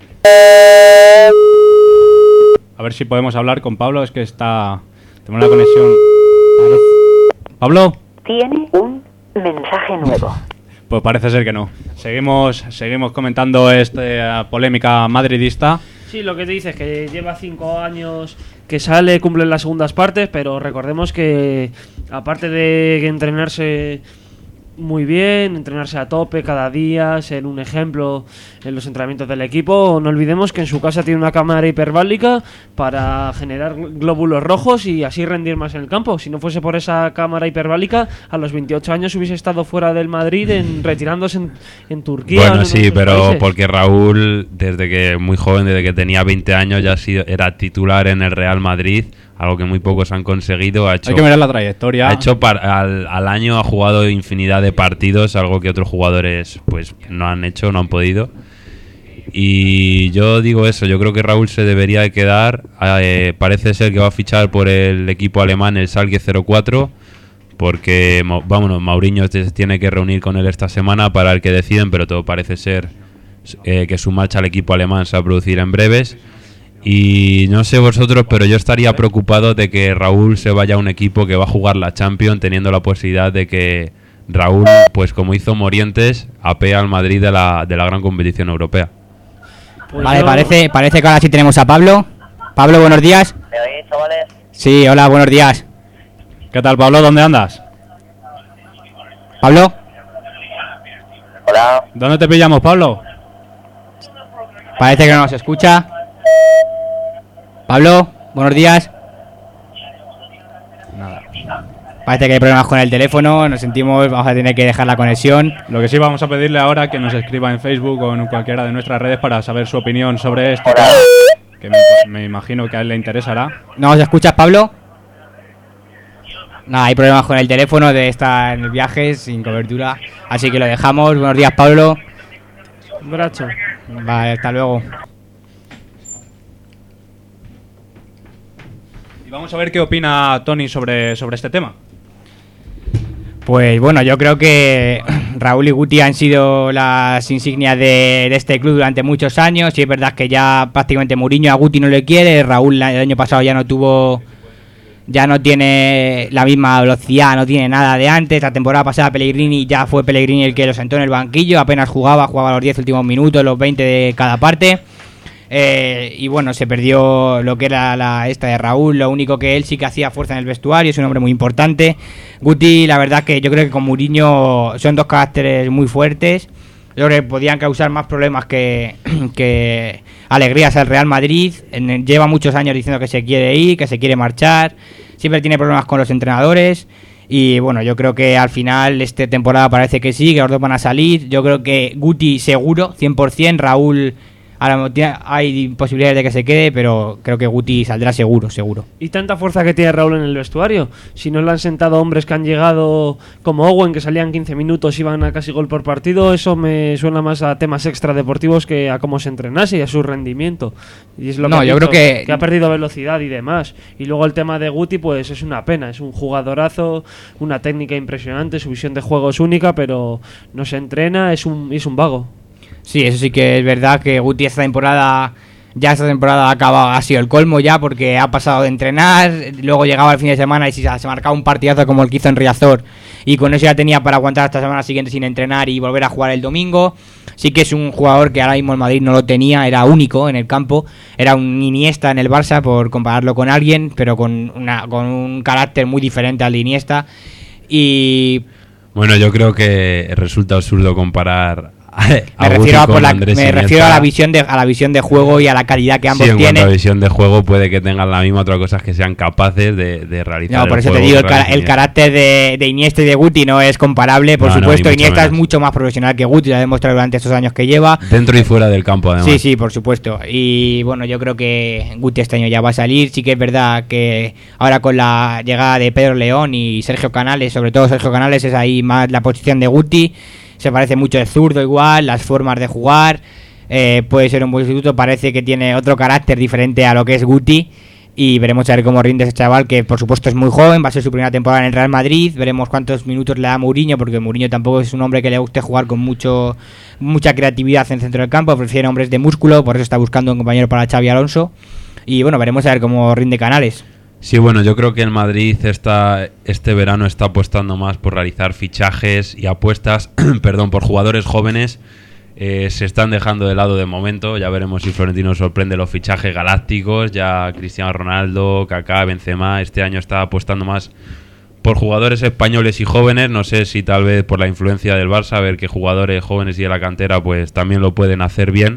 Speaker 2: A ver si podemos hablar con Pablo, es que está... tenemos una conexión... Pablo.
Speaker 8: Tiene un mensaje nuevo.
Speaker 2: Pues parece ser que no. Seguimos seguimos comentando esta polémica madridista.
Speaker 3: Sí, lo que te dices, que lleva cinco años que sale, cumple las segundas partes, pero recordemos que aparte de entrenarse muy bien, entrenarse a tope cada día, ser un ejemplo en los entrenamientos del equipo, no olvidemos que en su casa tiene una cámara hiperbárica para generar glóbulos rojos y así rendir más en el campo. Si no fuese por esa cámara hiperbálica, a los veintiocho años hubiese estado fuera del Madrid, en, retirándose en, en Turquía.
Speaker 4: Bueno,
Speaker 3: en
Speaker 4: sí, pero
Speaker 3: países.
Speaker 4: porque Raúl, desde que muy joven, desde que tenía veinte años, ya ha sido, era titular en el Real Madrid, algo que muy pocos han conseguido. Ha hecho,
Speaker 2: Hay que mirar la trayectoria.
Speaker 4: Ha hecho par, al, al año ha jugado infinidad de partidos, algo que otros jugadores pues no han hecho, no han podido. Y yo digo eso, yo creo que Raúl se debería de quedar. Eh, parece ser que va a fichar por el equipo alemán, el Schalke cero cuatro, porque vámonos, Mourinho se tiene que reunir con él esta semana para el que deciden, pero todo parece ser eh, que su marcha al equipo alemán se va a producir en breves. Y no sé vosotros, pero yo estaría preocupado de que Raúl se vaya a un equipo que va a jugar la Champions, teniendo la posibilidad de que Raúl, pues como hizo Morientes, apea al Madrid de la, de la gran competición europea.
Speaker 3: Pues
Speaker 7: Vale,
Speaker 3: yo-
Speaker 7: parece, parece que ahora sí tenemos a Pablo. Pablo, buenos días.
Speaker 8: ¿Me oís, chavales?
Speaker 7: Sí, hola, buenos días.
Speaker 2: ¿Qué tal, Pablo? ¿Dónde andas?
Speaker 7: Pablo,
Speaker 8: Hola.
Speaker 2: ¿Dónde te pillamos, Pablo?
Speaker 7: parece que no nos escucha. Pablo, buenos días.
Speaker 2: Nada.
Speaker 7: Parece que hay problemas con el teléfono, nos sentimos, vamos a tener que dejar la conexión.
Speaker 2: Lo que sí vamos a pedirle ahora que nos escriba en Facebook o en cualquiera de nuestras redes para saber su opinión sobre este tema, que me, me imagino que a él le interesará.
Speaker 7: ¿No nos escuchas, Pablo? Nada, hay problemas con el teléfono de estar en el viaje sin cobertura, así que lo dejamos. Buenos días, Pablo.
Speaker 3: Un brazo.
Speaker 7: Vale, hasta luego.
Speaker 2: Y vamos a ver qué opina Tony sobre, sobre este tema.
Speaker 7: Pues bueno, yo creo que Raúl y Guti han sido las insignias de, de este club durante muchos años. Y es verdad que ya prácticamente Mourinho a Guti no le quiere. Raúl el año pasado ya no tuvo, ya no tiene la misma velocidad, no tiene nada de antes. La temporada pasada Pellegrini ya fue Pellegrini el que lo sentó en el banquillo. Apenas jugaba, jugaba los diez últimos minutos, los veinte de cada parte. Eh, y bueno, se perdió lo que era la esta de Raúl. Lo único que él sí que hacía fuerza en el vestuario, es un hombre muy importante. Guti, la verdad que yo creo que con Mourinho son dos caracteres muy fuertes. Yo creo que podían causar más problemas que, que alegrías al Real Madrid. En, lleva muchos años diciendo que se quiere ir, que se quiere marchar. Siempre tiene problemas con los entrenadores. Y bueno, yo creo que al final esta temporada parece que sí, que los dos van a salir. Yo creo que Guti seguro, cien por ciento. Raúl... Ahora hay posibilidades de que se quede, pero creo que Guti saldrá seguro, seguro.
Speaker 3: Y tanta fuerza que tiene Raúl en el vestuario. Si no le han sentado hombres que han llegado como Owen, que salían quince minutos y iban a casi gol por partido, eso me suena más a temas extradeportivos que a cómo se entrenase y a su rendimiento. Y es lo
Speaker 7: no,
Speaker 3: que
Speaker 7: yo
Speaker 3: dicho,
Speaker 7: creo que...
Speaker 3: que ha perdido velocidad y demás. Y luego el tema de Guti, pues es una pena. Es un jugadorazo, una técnica impresionante, su visión de juego es única, pero no se entrena, es un, es un vago.
Speaker 7: Sí, eso sí que es verdad que Guti esta temporada, ya esta temporada acaba, ha sido el colmo ya porque ha pasado de entrenar, luego llegaba el fin de semana y si se marcaba un partidazo como el que hizo en Riazor y con eso ya tenía para aguantar hasta la semana siguiente sin entrenar y volver a jugar el domingo. Sí que es un jugador que ahora mismo el Madrid no lo tenía, era único en el campo, era un Iniesta en el Barça por compararlo con alguien, pero con, una, con un carácter muy diferente al de Iniesta. Y...
Speaker 4: Bueno, yo creo que resulta absurdo comparar...
Speaker 7: Me, refiero a, por la, me refiero a la visión de a la visión de juego y a la calidad que ambos
Speaker 4: sí, en
Speaker 7: tienen.
Speaker 4: cuanto a la visión de juego puede que tengan la misma, otra cosa es que sean capaces de, de realizar.
Speaker 7: No, por
Speaker 4: el
Speaker 7: eso
Speaker 4: juego
Speaker 7: te digo, el, cara, el carácter de, de Iniesta y de Guti no es comparable, por no, supuesto. No, Iniesta menos. Es mucho más profesional que Guti, lo ha demostrado durante estos años que lleva.
Speaker 4: Dentro y fuera del campo, además.
Speaker 7: Sí, sí, por supuesto. Y bueno, yo creo que Guti este año ya va a salir. Sí que es verdad que ahora con la llegada de Pedro León y Sergio Canales, sobre todo Sergio Canales, es ahí más la posición de Guti. Se parece mucho de zurdo igual, las formas de jugar, eh, puede ser un buen sustituto, parece que tiene otro carácter diferente a lo que es Guti y veremos a ver cómo rinde ese chaval que por supuesto es muy joven, va a ser su primera temporada en el Real Madrid, veremos cuántos minutos le da Mourinho porque Mourinho tampoco es un hombre que le guste jugar con mucho mucha creatividad en el centro del campo, prefiere hombres de músculo, por eso está buscando un compañero para Xavi Alonso y bueno, veremos a ver cómo rinde Canales.
Speaker 4: Sí, bueno, yo creo que el Madrid está, este verano está apostando más por realizar fichajes y apuestas perdón, por jugadores jóvenes. Eh, se están dejando de lado de momento. Ya veremos si Florentino sorprende los fichajes galácticos. Ya Cristiano Ronaldo, Kaká, Benzema. Este año está apostando más por jugadores españoles y jóvenes. No sé si tal vez por la influencia del Barça, a ver que jugadores jóvenes y de la cantera pues también lo pueden hacer bien.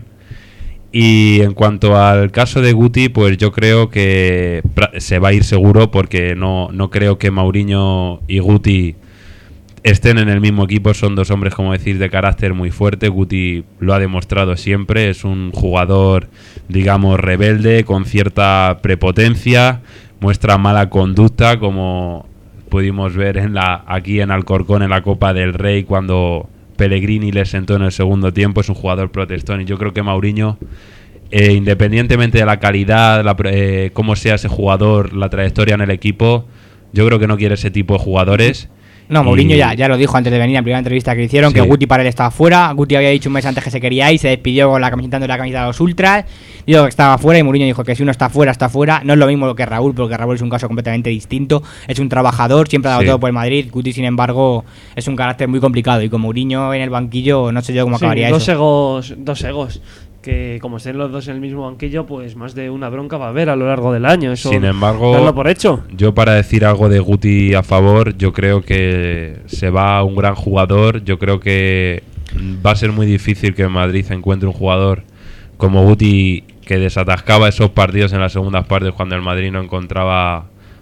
Speaker 4: Y en cuanto al caso de Guti, pues yo creo que se va a ir seguro porque no, no creo que Mourinho y Guti estén en el mismo equipo. Son dos hombres, como decir, de carácter muy fuerte. Guti lo ha demostrado siempre, es un jugador, digamos, rebelde, con cierta prepotencia, muestra mala conducta, como pudimos ver en la aquí en Alcorcón en la Copa del Rey cuando Pellegrini le sentó en el segundo tiempo. Es un jugador protestón y yo creo que Mourinho, eh, independientemente de la calidad, la, eh, cómo sea ese jugador, la trayectoria en el equipo, yo creo que no quiere ese tipo de jugadores.
Speaker 7: No, Mourinho y... ya, ya lo dijo antes de venir en la primera entrevista que le hicieron, sí. Que Guti para él estaba fuera. Guti había dicho un mes antes que se quería ir, se despidió con la camiseta de la camiseta de los Ultras, dijo que estaba fuera y Mourinho dijo que si uno está fuera, está fuera. No es lo mismo que Raúl, porque Raúl es un caso completamente distinto, es un trabajador, siempre ha dado sí. todo por el Madrid. Guti, sin embargo, es un carácter muy complicado y con Mourinho en el banquillo no sé yo cómo
Speaker 3: sí,
Speaker 7: acabaría
Speaker 3: dos
Speaker 7: eso.
Speaker 3: Egos, dos egos. Que como estén los dos en el mismo banquillo, pues más de una bronca va a haber a lo largo del año. Eso,
Speaker 4: sin embargo,
Speaker 3: darlo por hecho.
Speaker 4: Yo para decir algo de Guti a favor, yo creo que se va un gran jugador. Yo creo que va a ser muy difícil que Madrid encuentre un jugador como Guti que desatascaba esos partidos en las segundas partes cuando el Madrid no encontraba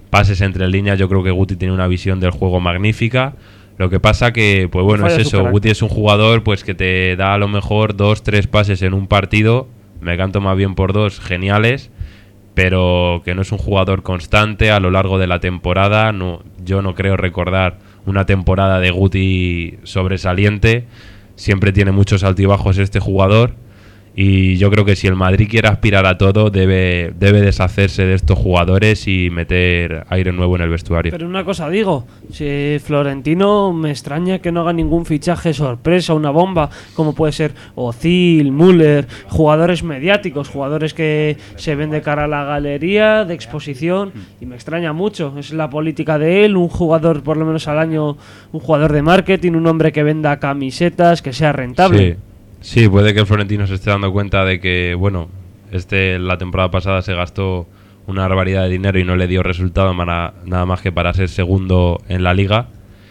Speaker 4: pases entre líneas, yo creo que Guti tiene una visión del juego magnífica. Lo que pasa que, pues bueno, es eso, Guti es un jugador pues que te da a lo mejor dos, tres pases en un partido, me canto más bien por dos, geniales, pero que no es un jugador constante a lo largo de la temporada. No, yo no creo recordar una temporada de Guti sobresaliente, siempre tiene muchos altibajos este jugador. Y yo creo que si el Madrid quiere aspirar a todo, debe, debe deshacerse de estos jugadores y meter aire nuevo en el vestuario.
Speaker 3: Pero una cosa digo, si Florentino me extraña que no haga ningún fichaje sorpresa, una bomba, como puede ser Özil, Müller, jugadores mediáticos, jugadores que se ven de cara a la galería, de exposición, y me extraña mucho. Es la política de él, un jugador por lo menos al año, un jugador de marketing, un hombre que venda camisetas, que sea rentable.
Speaker 4: Sí. Sí, puede que el Florentino se esté dando cuenta de que, bueno, este la temporada pasada se gastó una barbaridad de dinero y no le dio resultado para, nada más que para ser segundo en la liga.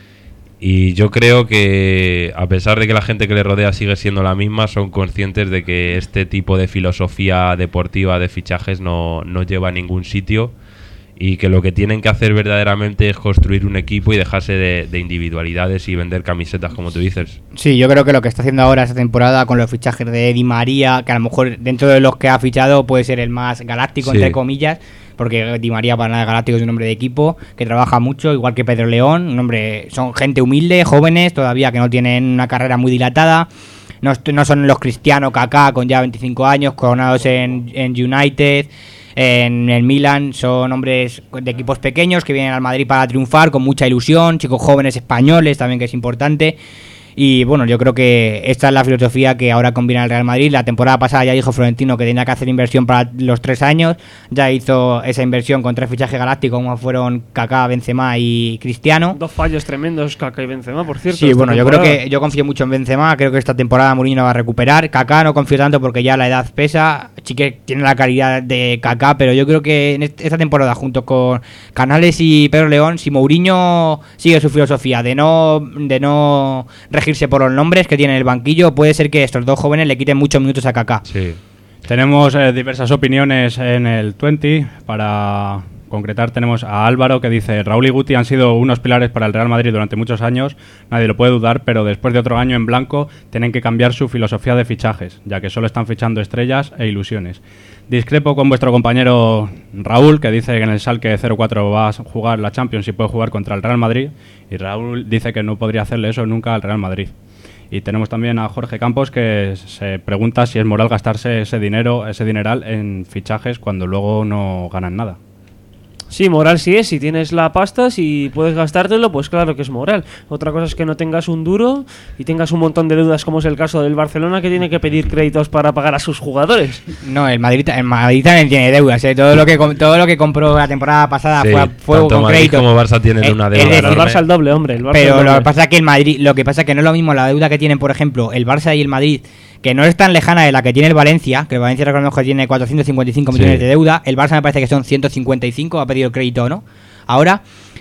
Speaker 4: Y yo creo que, a pesar de que la gente que le rodea sigue siendo la misma, son conscientes de que este tipo de filosofía deportiva de fichajes no, no lleva a ningún sitio, y que lo que tienen que hacer verdaderamente es construir un equipo y dejarse de, de individualidades y vender camisetas, como tú dices.
Speaker 7: Sí, yo creo que lo que está haciendo ahora esta temporada con los fichajes de Di María, que a lo mejor dentro de los que ha fichado puede ser el más galáctico, sí, entre comillas, porque Di María para nada galáctico, es un hombre de equipo que trabaja mucho, igual que Pedro León, un hombre, son gente humilde, jóvenes todavía, que no tienen una carrera muy dilatada. No, no son los Cristiano, Kaká con ya veinticinco años, coronados en, en United, en el Milan. Son hombres de equipos pequeños que vienen al Madrid para triunfar con mucha ilusión, chicos jóvenes españoles también, que es importante. Y bueno, yo creo que esta es la filosofía que ahora combina el Real Madrid. La temporada pasada ya dijo Florentino que tenía que hacer inversión para los tres años. Ya hizo esa inversión con tres fichajes galácticos como fueron Kaká, Benzema y Cristiano.
Speaker 3: Dos fallos tremendos, Kaká y Benzema, por cierto.
Speaker 7: Sí, bueno, yo creo que yo confío mucho en Benzema. Creo que esta temporada Mourinho va a recuperar. Kaká no confío tanto porque ya la edad pesa. Sí que tiene la calidad de Kaká, pero yo creo que en esta temporada, junto con Canales y Pedro León, si Mourinho sigue su filosofía de no de no regirse por los nombres que tiene en el banquillo, puede ser que estos dos jóvenes le quiten muchos minutos a Kaká.
Speaker 2: Sí. Tenemos eh, diversas opiniones en el veinte. Para concretar, tenemos a Álvaro, que dice: Raúl y Guti han sido unos pilares para el Real Madrid durante muchos años, nadie lo puede dudar, pero después de otro año en blanco tienen que cambiar su filosofía de fichajes, ya que solo están fichando estrellas e ilusiones. Discrepo con vuestro compañero Raúl, que dice que en el Schalke cero cuatro va a jugar la Champions y puede jugar contra el Real Madrid, y Raúl dice que no podría hacerle eso nunca al Real Madrid. Y tenemos también a Jorge Campos, que se pregunta si es moral gastarse ese dinero, ese dineral en fichajes cuando luego no ganan nada.
Speaker 3: Sí, moral sí es, si tienes la pasta, si puedes gastártelo, pues claro que es moral. Otra cosa es que no tengas un duro y tengas un montón de deudas, como es el caso del Barcelona, que tiene que pedir créditos para pagar a sus jugadores.
Speaker 7: No, el Madrid, el Madrid también tiene deudas, ¿eh? Todo lo que todo lo que compró la temporada pasada sí, fue, fue
Speaker 4: tanto
Speaker 7: con
Speaker 4: Madrid
Speaker 7: créditos.
Speaker 4: Como Barça tienen eh, una deuda.
Speaker 3: El, el Barça el doble, hombre. El Barça
Speaker 7: Pero
Speaker 3: el doble.
Speaker 7: Lo que pasa es que el Madrid, lo que pasa es que no es lo mismo la deuda que tienen, por ejemplo, el Barça y el Madrid, que no es tan lejana de la que tiene el Valencia, que el Valencia recordemos que tiene cuatrocientos cincuenta y cinco sí. millones de deuda. El Barça me parece que son ciento cincuenta y cinco, ha pedido el crédito, ¿no? Ahora,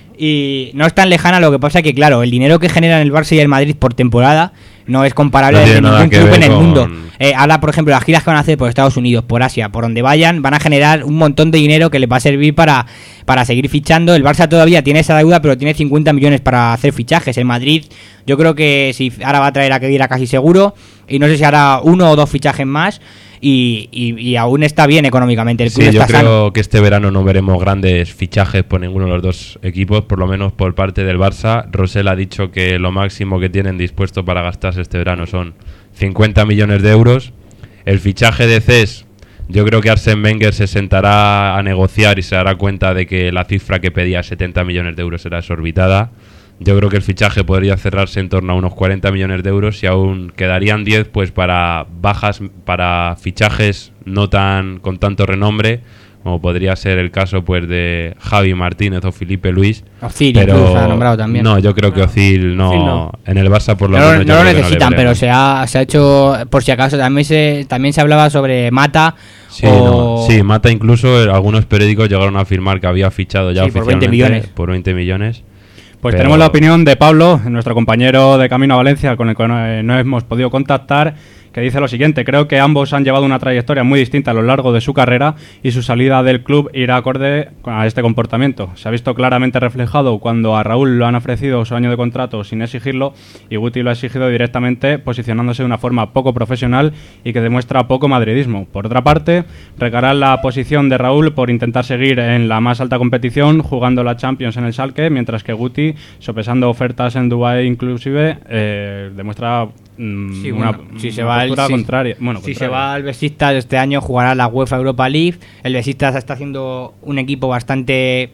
Speaker 7: y no es tan lejana, lo que pasa es que, claro, el dinero que generan el Barça y el Madrid por temporada no es comparable no de ningún club en el con... mundo. Eh, ahora, por ejemplo, las giras que van a hacer por Estados Unidos, por Asia, por donde vayan, van a generar un montón de dinero que les va a servir para, para seguir fichando. El Barça todavía tiene esa deuda, pero tiene cincuenta millones para hacer fichajes. El Madrid, yo creo que si ahora va a traer a Khedira casi seguro, y no sé si hará uno o dos fichajes más. Y, y, y aún está bien económicamente. El club
Speaker 4: sí,
Speaker 7: está
Speaker 4: yo creo
Speaker 7: sano.
Speaker 4: Que este verano no veremos grandes fichajes por ninguno de los dos equipos, por lo menos por parte del Barça. Rosell ha dicho que lo máximo que tienen dispuesto para gastarse este verano son cincuenta millones de euros. El fichaje de Cés, yo creo que Arsène Wenger se sentará a negociar y se dará cuenta de que la cifra que pedía, setenta millones de euros, era exorbitada. Yo creo que el fichaje podría cerrarse en torno a unos cuarenta millones de euros y aún quedarían diez pues para bajas, para fichajes no tan con tanto renombre, como podría ser el caso pues de Javi Martínez o Felipe Luis.
Speaker 7: Özil
Speaker 4: pero
Speaker 7: incluso ha nombrado también.
Speaker 4: No, yo creo que Özil no,
Speaker 3: Özil no.
Speaker 4: En el Barça por lo
Speaker 7: no,
Speaker 4: menos
Speaker 7: no lo necesitan,
Speaker 4: no
Speaker 7: pero se ha, se ha hecho, por si acaso, también se también se hablaba sobre Mata.
Speaker 4: Sí,
Speaker 7: o...
Speaker 4: no, sí, Mata incluso, eh, algunos periódicos llegaron a afirmar que había fichado ya
Speaker 7: sí, por
Speaker 4: oficialmente
Speaker 7: veinte millones.
Speaker 4: Por veinte millones.
Speaker 2: Pues
Speaker 4: Pero...
Speaker 2: tenemos la opinión de Pablo, nuestro compañero de Camino a Valencia, con el que no, eh, no hemos podido contactar, que dice lo siguiente: creo que ambos han llevado una trayectoria muy distinta a lo largo de su carrera y su salida del club irá acorde a este comportamiento. Se ha visto claramente reflejado cuando a Raúl lo han ofrecido su año de contrato sin exigirlo y Guti lo ha exigido directamente, posicionándose de una forma poco profesional y que demuestra poco madridismo. Por otra parte, recará la posición de Raúl por intentar seguir en la más alta competición, jugando la Champions en el Schalke, mientras que Guti, sopesando ofertas en Dubái inclusive, eh, demuestra mm,
Speaker 7: Sí,
Speaker 2: una,
Speaker 7: bueno, si
Speaker 2: una
Speaker 7: se va al-
Speaker 2: postura
Speaker 7: si-
Speaker 2: contraria. Bueno,
Speaker 7: Si
Speaker 2: contraria.
Speaker 7: se va al Besiktas este año jugará la UEFA Europa League. El Besiktas está haciendo un equipo bastante,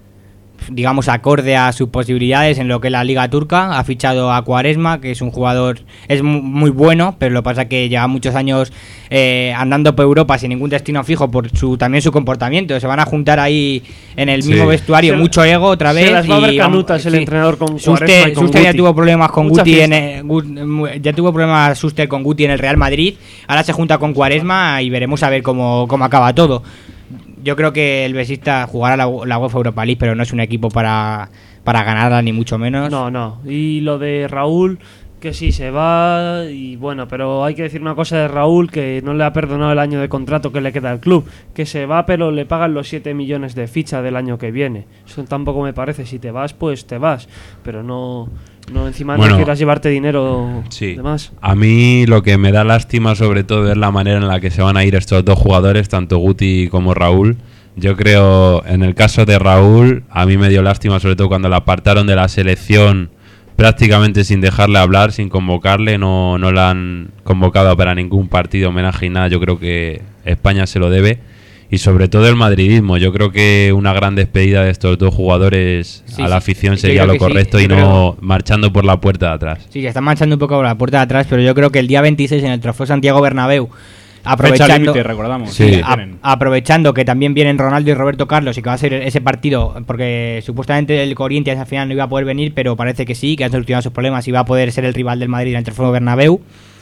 Speaker 7: digamos, acorde a sus posibilidades en lo que es la Liga Turca. Ha fichado a Quaresma, que es un jugador, es mu- muy bueno, pero lo que pasa es que lleva muchos años eh, andando por Europa sin ningún destino fijo por su también su comportamiento. Se van a juntar ahí en el
Speaker 4: Sí.
Speaker 7: mismo vestuario,
Speaker 3: Se-
Speaker 7: mucho ego otra vez.
Speaker 3: se las va a ver
Speaker 7: y vamos-
Speaker 3: canutas el
Speaker 7: sí.
Speaker 3: entrenador con
Speaker 7: Suster,
Speaker 3: Quaresma y con
Speaker 7: Suster ya
Speaker 3: Guti.
Speaker 7: tuvo problemas con
Speaker 3: Mucha
Speaker 7: Guti en
Speaker 3: fiesta.
Speaker 7: el- Gut- ya tuvo problemas Suster con Guti en el Real Madrid. Ahora se junta con Quaresma y veremos a ver cómo, cómo acaba todo. Yo creo que el Besiktas jugará la, la UEFA Europa League, pero no es un equipo para, para ganarla, ni mucho menos.
Speaker 3: No, no. Y lo de Raúl, que sí se va, y bueno, pero hay que decir una cosa de Raúl, que no le ha perdonado el año de contrato que le queda al club, que se va pero le pagan los siete millones de ficha del año que viene. Eso tampoco me parece, si te vas pues te vas, pero no, no encima
Speaker 4: Bueno,
Speaker 3: no quieras llevarte dinero
Speaker 4: Sí.
Speaker 3: de más.
Speaker 4: A mí lo que me da lástima sobre todo es la manera en la que se van a ir estos dos jugadores, tanto Guti como Raúl. Yo creo, en el caso de Raúl, a mí me dio lástima sobre todo cuando la apartaron de la selección prácticamente sin dejarle hablar, sin convocarle, no, no la han convocado para ningún partido, homenaje y nada. Yo creo que España se lo debe. Y sobre todo el madridismo, yo creo que una gran despedida de estos dos jugadores
Speaker 7: Sí,
Speaker 4: a la
Speaker 7: sí.
Speaker 4: afición
Speaker 7: Yo
Speaker 4: sería
Speaker 7: creo
Speaker 4: lo
Speaker 7: que sí,
Speaker 4: correcto
Speaker 7: yo
Speaker 4: y no
Speaker 7: creo-
Speaker 4: marchando por la puerta de atrás.
Speaker 7: Sí, que están manchando un poco la puerta de atrás, pero yo creo que el día veintiséis en el Trofeo Santiago Bernabéu,
Speaker 2: Fecha
Speaker 7: aprovechando,
Speaker 2: límite, recordamos.
Speaker 4: Sí.
Speaker 2: que
Speaker 7: a-
Speaker 2: tienen.
Speaker 7: aprovechando que también vienen Ronaldo y Roberto Carlos y que va a ser ese partido, porque supuestamente el Corinthians al final no iba a poder venir, pero parece que sí, que han solucionado sus problemas y va a poder ser el rival del Madrid en el Trofeo Bernabéu.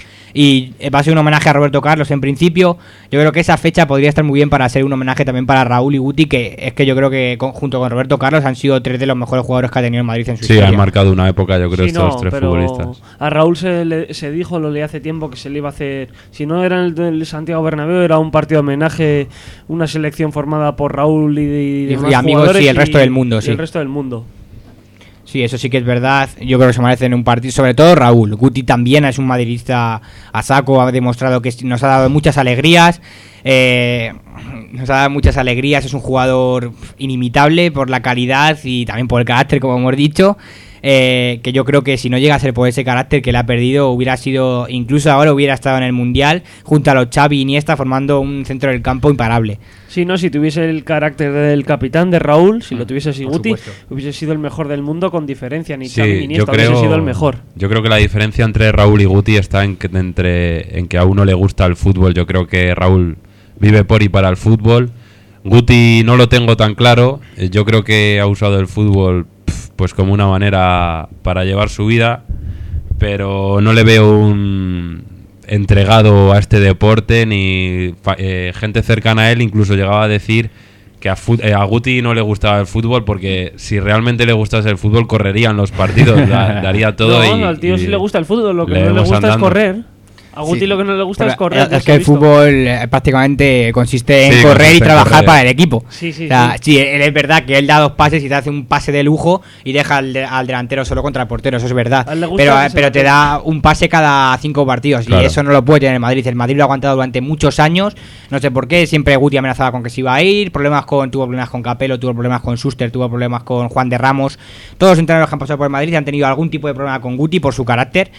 Speaker 7: Y va a ser un homenaje a Roberto Carlos en principio. Yo creo que esa fecha podría estar muy bien para ser un homenaje también para Raúl y Guti, que es que yo creo que con- junto con Roberto Carlos han sido tres de los mejores jugadores que ha tenido el Madrid en su
Speaker 4: Sí,
Speaker 7: historia.
Speaker 4: han marcado una época, yo creo,
Speaker 3: Sí,
Speaker 4: estos
Speaker 3: no,
Speaker 4: tres
Speaker 3: pero
Speaker 4: futbolistas.
Speaker 3: a Raúl se, le- se dijo, lo leí hace tiempo, que se le iba a hacer, si no era en el del Santiago Bernabéu, era un partido de homenaje, una selección formada por Raúl y, y,
Speaker 7: Y
Speaker 3: demás
Speaker 7: amigos,
Speaker 3: jugadores
Speaker 7: sí, el resto del mundo,
Speaker 3: y
Speaker 7: sí.
Speaker 3: el resto del mundo.
Speaker 7: Sí, eso sí que es verdad. Yo creo que se merecen un partido, sobre todo Raúl. Guti también es un madridista a saco, ha demostrado que nos ha dado muchas alegrías. Eh, nos ha dado muchas alegrías, es un jugador inimitable por la calidad y también por el carácter, como hemos dicho. Eh, que yo creo que si no llega a ser por ese carácter que le ha perdido, hubiera sido, incluso ahora hubiera estado en el Mundial, junto a los Xavi y Iniesta, formando un centro del campo imparable.
Speaker 3: Si no, si tuviese el carácter del capitán de Raúl, si lo tuviese
Speaker 7: por
Speaker 3: Guti,
Speaker 7: supuesto.
Speaker 3: hubiese sido el mejor del mundo con diferencia. Ni
Speaker 4: Sí,
Speaker 3: Xavi ni
Speaker 4: yo
Speaker 3: Iniesta
Speaker 4: creo,
Speaker 3: hubiese sido el mejor.
Speaker 4: yo creo que la diferencia entre Raúl y Guti está en que, entre, en que a uno le gusta el fútbol. Yo creo que Raúl vive por y para el fútbol. Guti no lo tengo tan claro. Eh, Yo creo que ha usado el fútbol pf, pues como una manera para llevar su vida, pero no le veo un entregado a este deporte ni fa- eh, gente cercana a él incluso llegaba a decir que a, fut- eh, a Guti no le gustaba el fútbol porque si realmente le gustase el fútbol correrían los partidos, da- daría todo.
Speaker 3: No,
Speaker 4: y,
Speaker 3: al tío
Speaker 4: y
Speaker 3: sí le gusta el fútbol, lo que
Speaker 4: le
Speaker 3: no le
Speaker 4: vemos
Speaker 3: gusta es
Speaker 4: andando.
Speaker 3: correr. A Guti
Speaker 7: Sí.
Speaker 3: lo que no le gusta
Speaker 7: Pero
Speaker 3: es correr.
Speaker 7: Es,
Speaker 3: pues
Speaker 7: que
Speaker 3: he
Speaker 7: el
Speaker 3: visto.
Speaker 7: fútbol eh, prácticamente consiste en
Speaker 4: Sí,
Speaker 7: correr
Speaker 4: consiste
Speaker 7: y
Speaker 4: en
Speaker 7: trabajar
Speaker 4: correr.
Speaker 7: para el equipo.
Speaker 3: Sí, sí,
Speaker 7: O sea,
Speaker 3: sí.
Speaker 7: sí, él es verdad que él da dos pases y te hace un pase de lujo y deja al, de- al delantero solo contra el portero, eso es verdad.
Speaker 3: A él le gusta
Speaker 7: Pero,
Speaker 3: que
Speaker 7: eh,
Speaker 3: se
Speaker 7: pero
Speaker 3: lo
Speaker 7: te
Speaker 3: pegue.
Speaker 7: da un pase cada cinco partidos
Speaker 4: Claro.
Speaker 7: y eso no lo puede tener el Madrid. El Madrid lo ha aguantado durante muchos años, no sé por qué, siempre Guti amenazaba con que se iba a ir, problemas con, tuvo problemas con Capello, tuvo problemas con Suster, tuvo problemas con Juan de Ramos. Todos los entrenadores que han pasado por el Madrid han tenido algún tipo de problema con Guti por su carácter.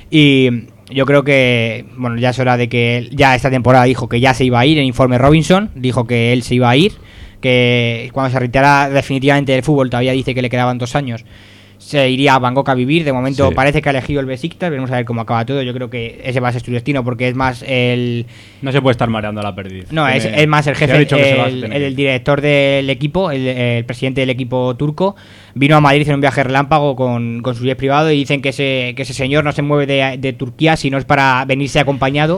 Speaker 7: Y yo creo que, bueno, ya es hora de que él- ya esta temporada dijo que ya se iba a ir, en informe Robinson dijo que él se iba a ir, que cuando se retirara definitivamente del fútbol, todavía dice que le quedaban dos años, se iría a Bangkok a vivir. De momento
Speaker 4: Sí.
Speaker 7: parece que ha elegido el Besiktas, veremos a ver cómo acaba todo. Yo creo que ese va a ser su destino porque es más el...
Speaker 2: No se puede estar mareando a la perdiz.
Speaker 7: No, es,
Speaker 2: Tiene-
Speaker 7: es más el
Speaker 2: se ha
Speaker 7: jefe,
Speaker 2: dicho que se va a
Speaker 7: el,
Speaker 2: tener.
Speaker 7: el director del equipo, el, el presidente del equipo turco, vino a Madrid en un viaje relámpago con, con su jet privado y dicen que ese, que ese señor no se mueve de, de Turquía si no es para venirse acompañado.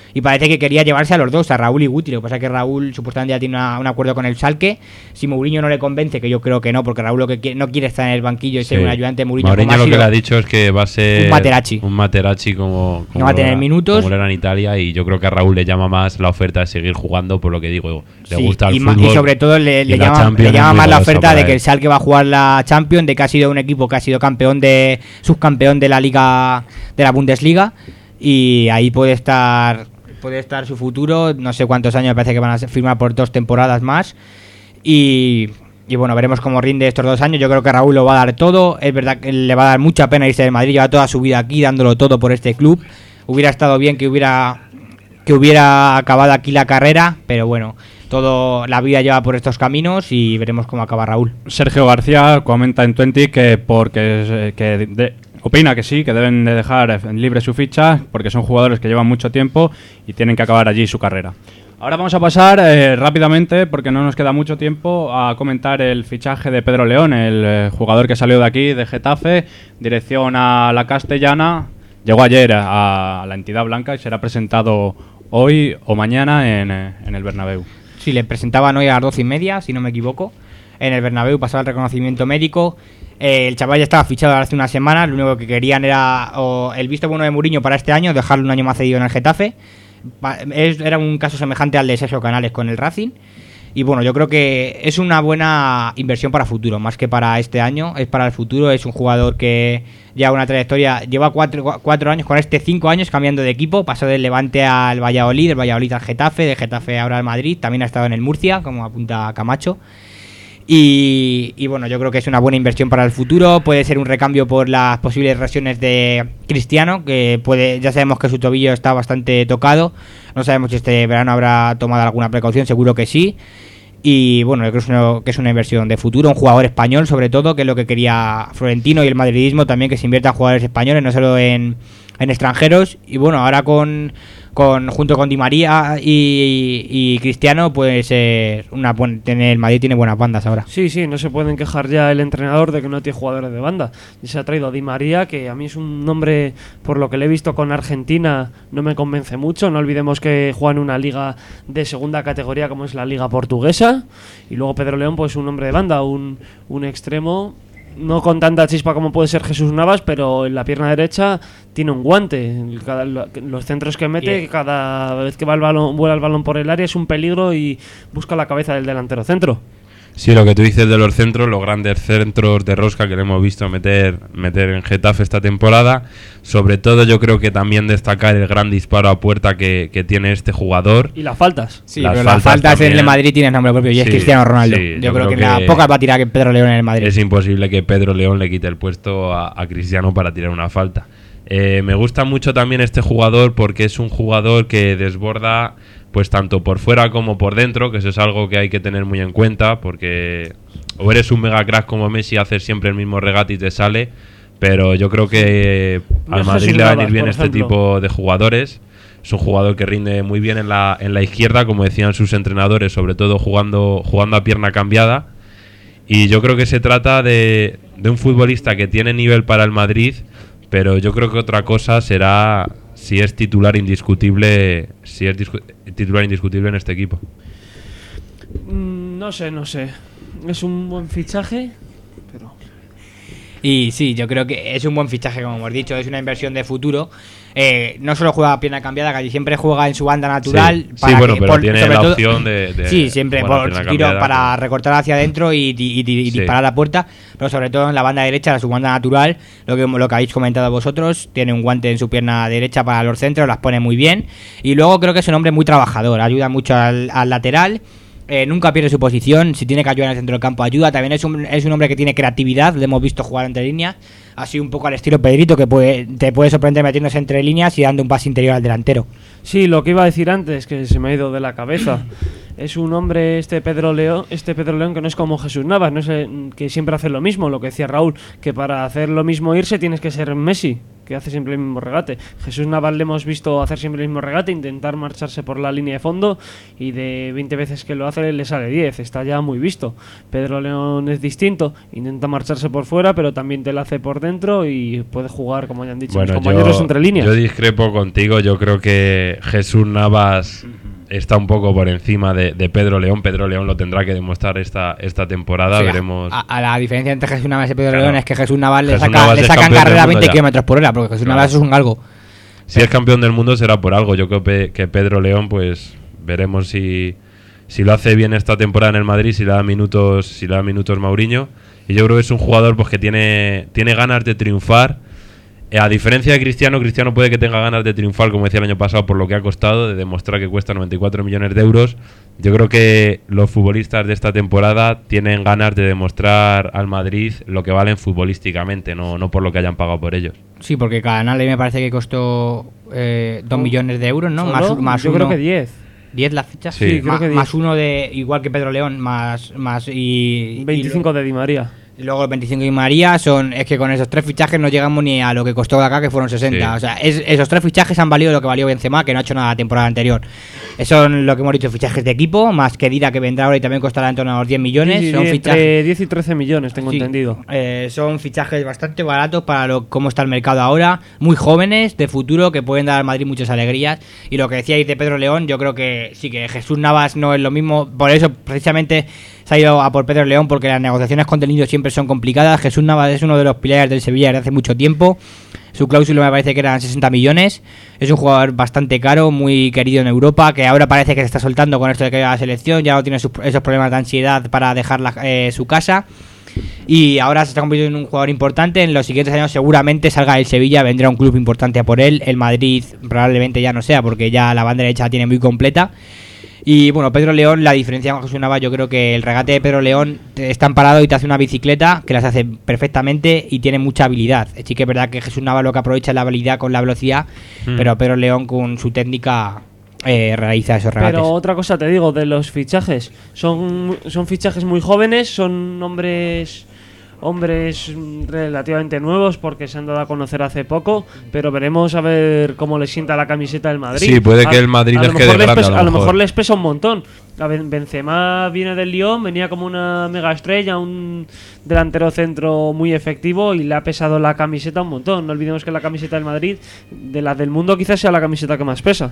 Speaker 7: y parece que quería llevarse a los dos, a Raúl y Guti. Lo que pasa es que Raúl supuestamente ya tiene una, un acuerdo con el Schalke. Si Mourinho no le convence, que yo creo que no, porque Raúl lo que quiere, no quiere estar en el banquillo y ser
Speaker 4: Sí.
Speaker 7: un ayudante de Mourinho.
Speaker 4: Mourinho
Speaker 7: como ha
Speaker 4: lo que
Speaker 7: sido
Speaker 4: le ha dicho es que va a ser
Speaker 7: un Materazzi.
Speaker 4: un Materazzi como, como
Speaker 7: No va a
Speaker 4: lo
Speaker 7: tener
Speaker 4: era-
Speaker 7: minutos.
Speaker 4: como lo era en Italia, y yo creo que a Raúl le llama más la oferta de seguir jugando, por lo que digo, le
Speaker 7: Sí,
Speaker 4: gusta el
Speaker 7: y, ma-
Speaker 4: fútbol.
Speaker 7: y sobre todo le,
Speaker 4: y
Speaker 7: le
Speaker 4: la
Speaker 7: llama,
Speaker 4: Champions
Speaker 7: le
Speaker 4: es
Speaker 7: llama
Speaker 4: muy
Speaker 7: más la
Speaker 4: golosa
Speaker 7: oferta
Speaker 4: para
Speaker 7: de que
Speaker 4: él.
Speaker 7: el Schalke va a jugar la Champions, de que ha sido un equipo que ha sido campeón de subcampeón de la liga, de la Bundesliga, y ahí puede estar puede estar su futuro. No sé cuántos años, me parece que van a firmar por dos temporadas más, y, y bueno, veremos cómo rinde estos dos años. Yo creo que Raúl lo va a dar todo. Es verdad que le va a dar mucha pena irse del Madrid, lleva toda su vida aquí dándolo todo por este club. Hubiera estado bien que hubiera que hubiera acabado aquí la carrera, pero bueno, todo la vida lleva por estos caminos y veremos cómo acaba Raúl.
Speaker 2: Sergio García comenta en Twenty que porque eh, que de- opina que sí, que deben de dejar libre su ficha porque son jugadores que llevan mucho tiempo y tienen que acabar allí su carrera. Ahora vamos a pasar eh, rápidamente, porque no nos queda mucho tiempo, a comentar el fichaje de Pedro León, el eh, jugador que salió de aquí, de Getafe, dirección a la Castellana. Llegó ayer a, a la entidad blanca y será presentado hoy o mañana en, eh, en el Bernabéu.
Speaker 7: Sí, le presentaban hoy a las doce y media, si no me equivoco, en el Bernabéu, pasaba el reconocimiento médico. Eh, el chaval ya estaba fichado hace unas semanas, lo único que querían era o el visto bueno de Mourinho para este año, dejarlo un año más cedido en el Getafe. Pa- es- Era un caso semejante al de Sergio Canales con el Racing. Y bueno, yo creo que es una buena inversión para futuro, más que para este año, es para el futuro. Es un jugador que lleva una trayectoria, lleva cuatro, cuatro años, con este cinco años cambiando de equipo, pasó del Levante al Valladolid, del Valladolid al Getafe, del Getafe ahora al Madrid, también ha estado en el Murcia, como apunta Camacho. Y, y bueno, yo creo que es una buena inversión para el futuro. Puede ser un recambio por las posibles lesiones de Cristiano, que puede, ya sabemos que su tobillo está bastante tocado. No sabemos si este verano habrá tomado alguna precaución, seguro que sí. Y bueno, yo creo que es, una, que es una inversión de futuro, un jugador español sobre todo, que es lo que quería Florentino y el madridismo también, que se invierta en jugadores españoles, no solo en, en extranjeros. Y bueno, ahora con, con junto con Di María y, y Cristiano, pues eh, una buena, tiene, el Madrid tiene buenas bandas ahora.
Speaker 3: Sí, sí, no se pueden quejar ya el entrenador de que no tiene jugadores de banda. Y se ha traído a Di María, que a mí es un nombre, por lo que le he visto con Argentina, no me convence mucho. No olvidemos que juega en una liga de segunda categoría como es la liga portuguesa. Y luego Pedro León, pues un hombre de banda, un, un extremo, no con tanta chispa como puede ser Jesús Navas, pero en la pierna derecha tiene un guante. El- cada- lo- los centros que mete,
Speaker 7: Yeah.
Speaker 3: cada vez que va el balón, vuela el balón por el área, es un peligro y busca la cabeza del delantero centro.
Speaker 4: Sí, lo que tú dices de los centros, los grandes centros de rosca que le hemos visto meter, meter en Getafe esta temporada. Sobre todo yo creo que también destacar el gran disparo a puerta que, que tiene este jugador.
Speaker 3: Y las faltas.
Speaker 7: Sí,
Speaker 4: Las
Speaker 7: pero las
Speaker 4: faltas
Speaker 7: faltas en
Speaker 4: también.
Speaker 7: el Madrid tienen nombre propio y es
Speaker 4: Sí,
Speaker 7: Cristiano Ronaldo.
Speaker 4: sí,
Speaker 7: yo,
Speaker 4: yo
Speaker 7: creo,
Speaker 4: creo
Speaker 7: que, la
Speaker 4: que
Speaker 7: pocas va a tirar que Pedro León en el Madrid.
Speaker 4: Es imposible que Pedro León le quite el puesto a, a Cristiano para tirar una falta. Eh, me gusta mucho también este jugador porque es un jugador que desborda pues tanto por fuera como por dentro, que eso es algo que hay que tener muy en cuenta, porque o eres un mega crack como Messi, haces siempre el mismo regate y te sale, pero yo creo que
Speaker 3: No
Speaker 4: al
Speaker 3: es
Speaker 4: Madrid
Speaker 3: Jesús
Speaker 4: le va a
Speaker 3: Navas,
Speaker 4: venir bien
Speaker 3: por
Speaker 4: este
Speaker 3: ejemplo.
Speaker 4: tipo de jugadores. Es un jugador que rinde muy bien en la, en la izquierda, como decían sus entrenadores, sobre todo jugando, jugando a pierna cambiada. Y yo creo que se trata de, de un futbolista que tiene nivel para el Madrid, pero yo creo que otra cosa será si es titular indiscutible, si es discu- titular indiscutible en este equipo.
Speaker 3: Mm, no sé, no sé. Es un buen fichaje, pero...
Speaker 7: Y sí, yo creo que es un buen fichaje, como hemos dicho, es una inversión de futuro. Eh, no solo juega a pierna cambiada, casi siempre juega en su banda natural.
Speaker 4: Sí,
Speaker 7: para
Speaker 4: sí, bueno,
Speaker 7: que-
Speaker 4: pero
Speaker 7: por-
Speaker 4: tiene
Speaker 7: sobre
Speaker 4: la
Speaker 7: todo-
Speaker 4: opción de, de
Speaker 7: Sí, siempre
Speaker 4: jugar a
Speaker 7: por
Speaker 4: pierna
Speaker 7: tiro
Speaker 4: cambiada,
Speaker 7: para
Speaker 4: que-
Speaker 7: recortar hacia adentro y, y- y- y
Speaker 4: Sí.
Speaker 7: disparar a la puerta, pero sobre todo en la banda derecha, su banda natural, lo que, lo que habéis comentado vosotros, tiene un guante en su pierna derecha para los centros, las pone muy bien, y luego creo que es un hombre muy trabajador, ayuda mucho al, al lateral. Eh, nunca pierde su posición, si tiene que ayudar en el centro del campo ayuda, también es un, es un hombre que tiene creatividad, le hemos visto jugar entre líneas, así un poco al estilo Pedrito, que puede, te puede sorprender metiéndose entre líneas y dando un pase interior al delantero.
Speaker 3: Sí, lo que iba a decir antes, que se me ha ido de la cabeza. Es un hombre, este Pedro León, este Pedro León que no es como Jesús Navas, no es el- que siempre hace lo mismo, lo que decía Raúl, que para hacer lo mismo irse tienes que ser Messi, que hace siempre el mismo regate. Jesús Navas le hemos visto hacer siempre el mismo regate, intentar marcharse por la línea de fondo y de veinte veces que lo hace le sale diez, está ya muy visto. Pedro León es distinto, intenta marcharse por fuera, pero también te la hace por dentro y puede jugar, como ya han dicho
Speaker 4: Bueno,
Speaker 3: los compañeros,
Speaker 4: yo,
Speaker 3: entre líneas.
Speaker 4: yo discrepo contigo. Yo creo que Jesús Navas está un poco por encima de, de Pedro León. Pedro León lo tendrá que demostrar esta, esta temporada.
Speaker 7: Sí,
Speaker 4: veremos.
Speaker 7: A, a la diferencia entre Jesús Navas y Pedro
Speaker 4: Claro.
Speaker 7: León es que Jesús Navas le,
Speaker 4: Jesús
Speaker 7: saca,
Speaker 4: Navas
Speaker 7: le
Speaker 4: es
Speaker 7: sacan
Speaker 4: campeón del
Speaker 7: carrera a
Speaker 4: mundo
Speaker 7: veinte
Speaker 4: ya.
Speaker 7: kilómetros por hora, porque Jesús
Speaker 4: Claro.
Speaker 7: Navas es un galgo.
Speaker 4: Si es campeón del mundo será por algo. Yo creo pe- que Pedro León, pues veremos si, si lo hace bien esta temporada en el Madrid, si le da minutos, si le da minutos Mourinho. Y yo creo que es un jugador pues que tiene, tiene ganas de triunfar. Eh, A diferencia de Cristiano, Cristiano puede que tenga ganas de triunfar, como decía el año pasado, por lo que ha costado, de demostrar que cuesta noventa y cuatro millones de euros. Yo creo que los futbolistas de esta temporada tienen ganas de demostrar al Madrid lo que valen futbolísticamente, no, no por lo que hayan pagado por ellos.
Speaker 7: Sí, porque Canale me parece que costó eh, dos millones de euros, ¿no?
Speaker 3: ¿Solo?
Speaker 7: Más, más
Speaker 3: Yo
Speaker 7: uno.
Speaker 3: creo que diez.
Speaker 7: ¿diez la ficha?
Speaker 4: Sí. Sí,
Speaker 3: creo
Speaker 7: Ma-
Speaker 3: que diez.
Speaker 7: más uno de, igual que Pedro León, más, más y...
Speaker 3: veinticinco de Di María.
Speaker 7: Y luego el veinticinco y María son... Es que con esos tres fichajes no llegamos ni a lo que costó de acá, que fueron sesenta.
Speaker 4: Sí.
Speaker 7: O sea, es- esos tres fichajes han valido lo que valió Benzema, que no ha hecho nada la temporada anterior. Esos son lo que hemos dicho, fichajes de equipo, más que Dida, que vendrá ahora y también costará en torno a los diez millones.
Speaker 3: Sí, sí,
Speaker 7: son
Speaker 3: entre
Speaker 7: fichajes...
Speaker 3: diez y trece millones, tengo
Speaker 7: Sí,
Speaker 3: entendido.
Speaker 7: eh, son fichajes bastante baratos para lo, cómo está el mercado ahora, muy jóvenes, de futuro, que pueden dar al Madrid muchas alegrías. Y lo que decíais de Pedro León, yo creo que sí, que Jesús Navas no es lo mismo. Por eso, precisamente, se ha ido a por Pedro León, porque las negociaciones con Del Nido siempre son complicadas. Jesús Navas es uno de los pilares del Sevilla desde hace mucho tiempo. Su cláusula me parece que eran sesenta millones. Es un jugador bastante caro, muy querido en Europa, que ahora parece que se está soltando con esto de que va a la selección. Ya no tiene sus- esos problemas de ansiedad para dejar la- eh, su casa. Y ahora se está convirtiendo en un jugador importante. En los siguientes años seguramente salga del Sevilla, vendrá un club importante a por él. El Madrid probablemente ya no sea, porque ya la banda derecha la tiene muy completa. Y bueno, Pedro León, la diferencia con Jesús Navas, yo creo que el regate de Pedro León te- está parado y te hace una bicicleta que las hace perfectamente y tiene mucha habilidad. Sí que es verdad que Jesús Navas lo que aprovecha es la habilidad con la velocidad,
Speaker 4: Mm.
Speaker 7: pero Pedro León con su técnica eh, realiza esos regates.
Speaker 3: Pero otra cosa te digo de los fichajes. Son, son fichajes muy jóvenes, son hombres hombres mm, relativamente nuevos porque se han dado a conocer hace poco, pero veremos a ver cómo les sienta la camiseta del Madrid.
Speaker 4: Sí, puede
Speaker 3: A-
Speaker 4: que el Madrid
Speaker 3: a
Speaker 4: les
Speaker 3: lo
Speaker 4: quede
Speaker 3: mejor
Speaker 4: grande,
Speaker 3: pesa-
Speaker 4: a lo
Speaker 3: a lo
Speaker 4: mejor.
Speaker 3: mejor les pesa un montón. A Ben- Benzema viene del Lyon, venía como una mega estrella, un delantero centro muy efectivo y le ha pesado la camiseta un montón. No olvidemos que la camiseta del Madrid, de las del mundo, quizás sea la camiseta que más pesa.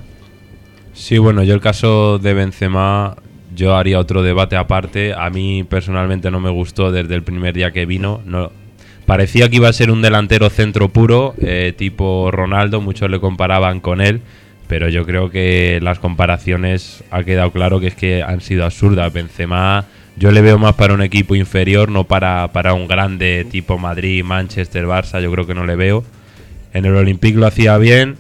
Speaker 4: Sí, bueno, yo el caso de Benzema, yo haría otro debate aparte. A mí personalmente no me gustó desde el primer día que vino. No, parecía que iba a ser un delantero centro puro, eh, tipo Ronaldo, muchos le comparaban con él, pero yo creo que las comparaciones ha quedado claro que es que han sido absurdas. Benzema yo le veo más para un equipo inferior, no para, para un grande tipo Madrid, Manchester, Barça, yo creo que no le veo. En el Olympique lo hacía bien,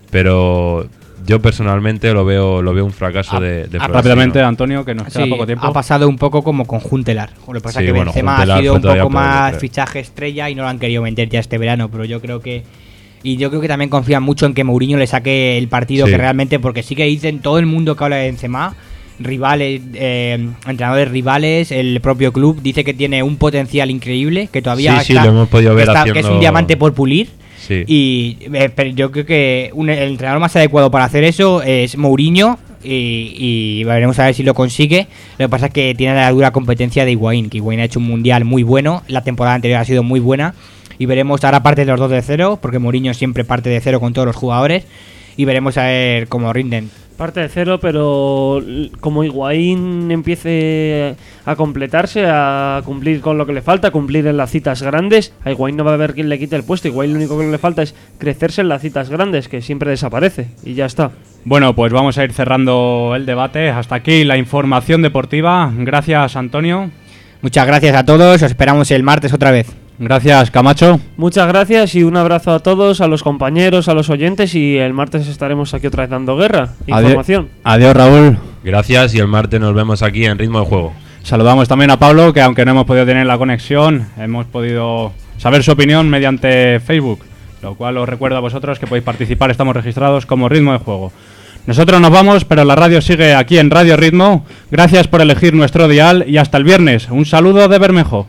Speaker 4: pero yo personalmente lo veo lo veo un fracaso
Speaker 7: Ah,
Speaker 4: de, de
Speaker 7: ah,
Speaker 4: Florentino.
Speaker 2: Rápidamente, Antonio, que nos queda
Speaker 7: Sí,
Speaker 2: poco tiempo.
Speaker 7: ha pasado un poco como con Juntelar. Lo que pasa
Speaker 4: Sí,
Speaker 7: es que
Speaker 4: bueno,
Speaker 7: Benzema
Speaker 4: Juntelar
Speaker 7: ha sido
Speaker 4: fue
Speaker 7: un
Speaker 4: todavía
Speaker 7: poco
Speaker 4: peor, yo
Speaker 7: más
Speaker 4: creo.
Speaker 7: fichaje estrella y no lo han querido vender ya este verano, pero yo creo que... Y yo creo que también confían mucho en que Mourinho le saque el partido
Speaker 4: Sí.
Speaker 7: que realmente... Porque sí que dicen todo el mundo que habla de Benzema, rivales, eh, entrenadores rivales, el propio club, dice que tiene un potencial increíble, que todavía
Speaker 4: Sí, sí,
Speaker 7: está-
Speaker 4: lo hemos podido ver
Speaker 7: está- que es
Speaker 4: haciendo-
Speaker 7: un diamante por pulir.
Speaker 4: Sí.
Speaker 7: Y eh, pero yo creo que un- el entrenador más adecuado para hacer eso es Mourinho y, y veremos a ver si lo consigue. Lo que pasa es que tiene la dura competencia de Higuaín, que Higuaín ha hecho un mundial muy bueno, la temporada anterior ha sido muy buena y veremos ahora parte de los dos de cero, porque Mourinho siempre parte de cero con todos los jugadores y veremos a ver cómo rinden.
Speaker 3: Parte de cero, pero l- como Higuaín empiece a completarse, a cumplir con lo que le falta, a cumplir en las citas grandes, a Higuaín no va a haber quien le quite el puesto. Higuaín lo único que le falta es crecerse en las citas grandes, que siempre desaparece, y ya está.
Speaker 2: Bueno, pues vamos a ir cerrando el debate. Hasta aquí la información deportiva. Gracias, Antonio.
Speaker 7: Muchas gracias a todos, os esperamos el martes otra vez.
Speaker 2: Gracias, Camacho.
Speaker 3: Muchas gracias y un abrazo a todos, a los compañeros, a los oyentes, y el martes estaremos aquí otra vez dando guerra. Información.
Speaker 2: Adiós, Raúl.
Speaker 4: Gracias y el martes nos vemos aquí en Ritmo de Juego.
Speaker 2: Saludamos también a Pablo, que aunque no hemos podido tener la conexión, hemos podido saber su opinión mediante Facebook, lo cual os recuerdo a vosotros que podéis participar, estamos registrados como Ritmo de Juego. Nosotros nos vamos, pero la radio sigue aquí en Radio Ritmo. Gracias por elegir nuestro dial y hasta el viernes. Un saludo de Bermejo.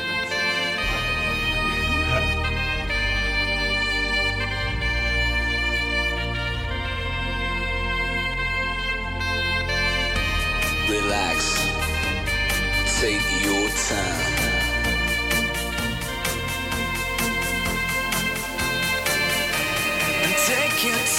Speaker 1: Relax. Take your time.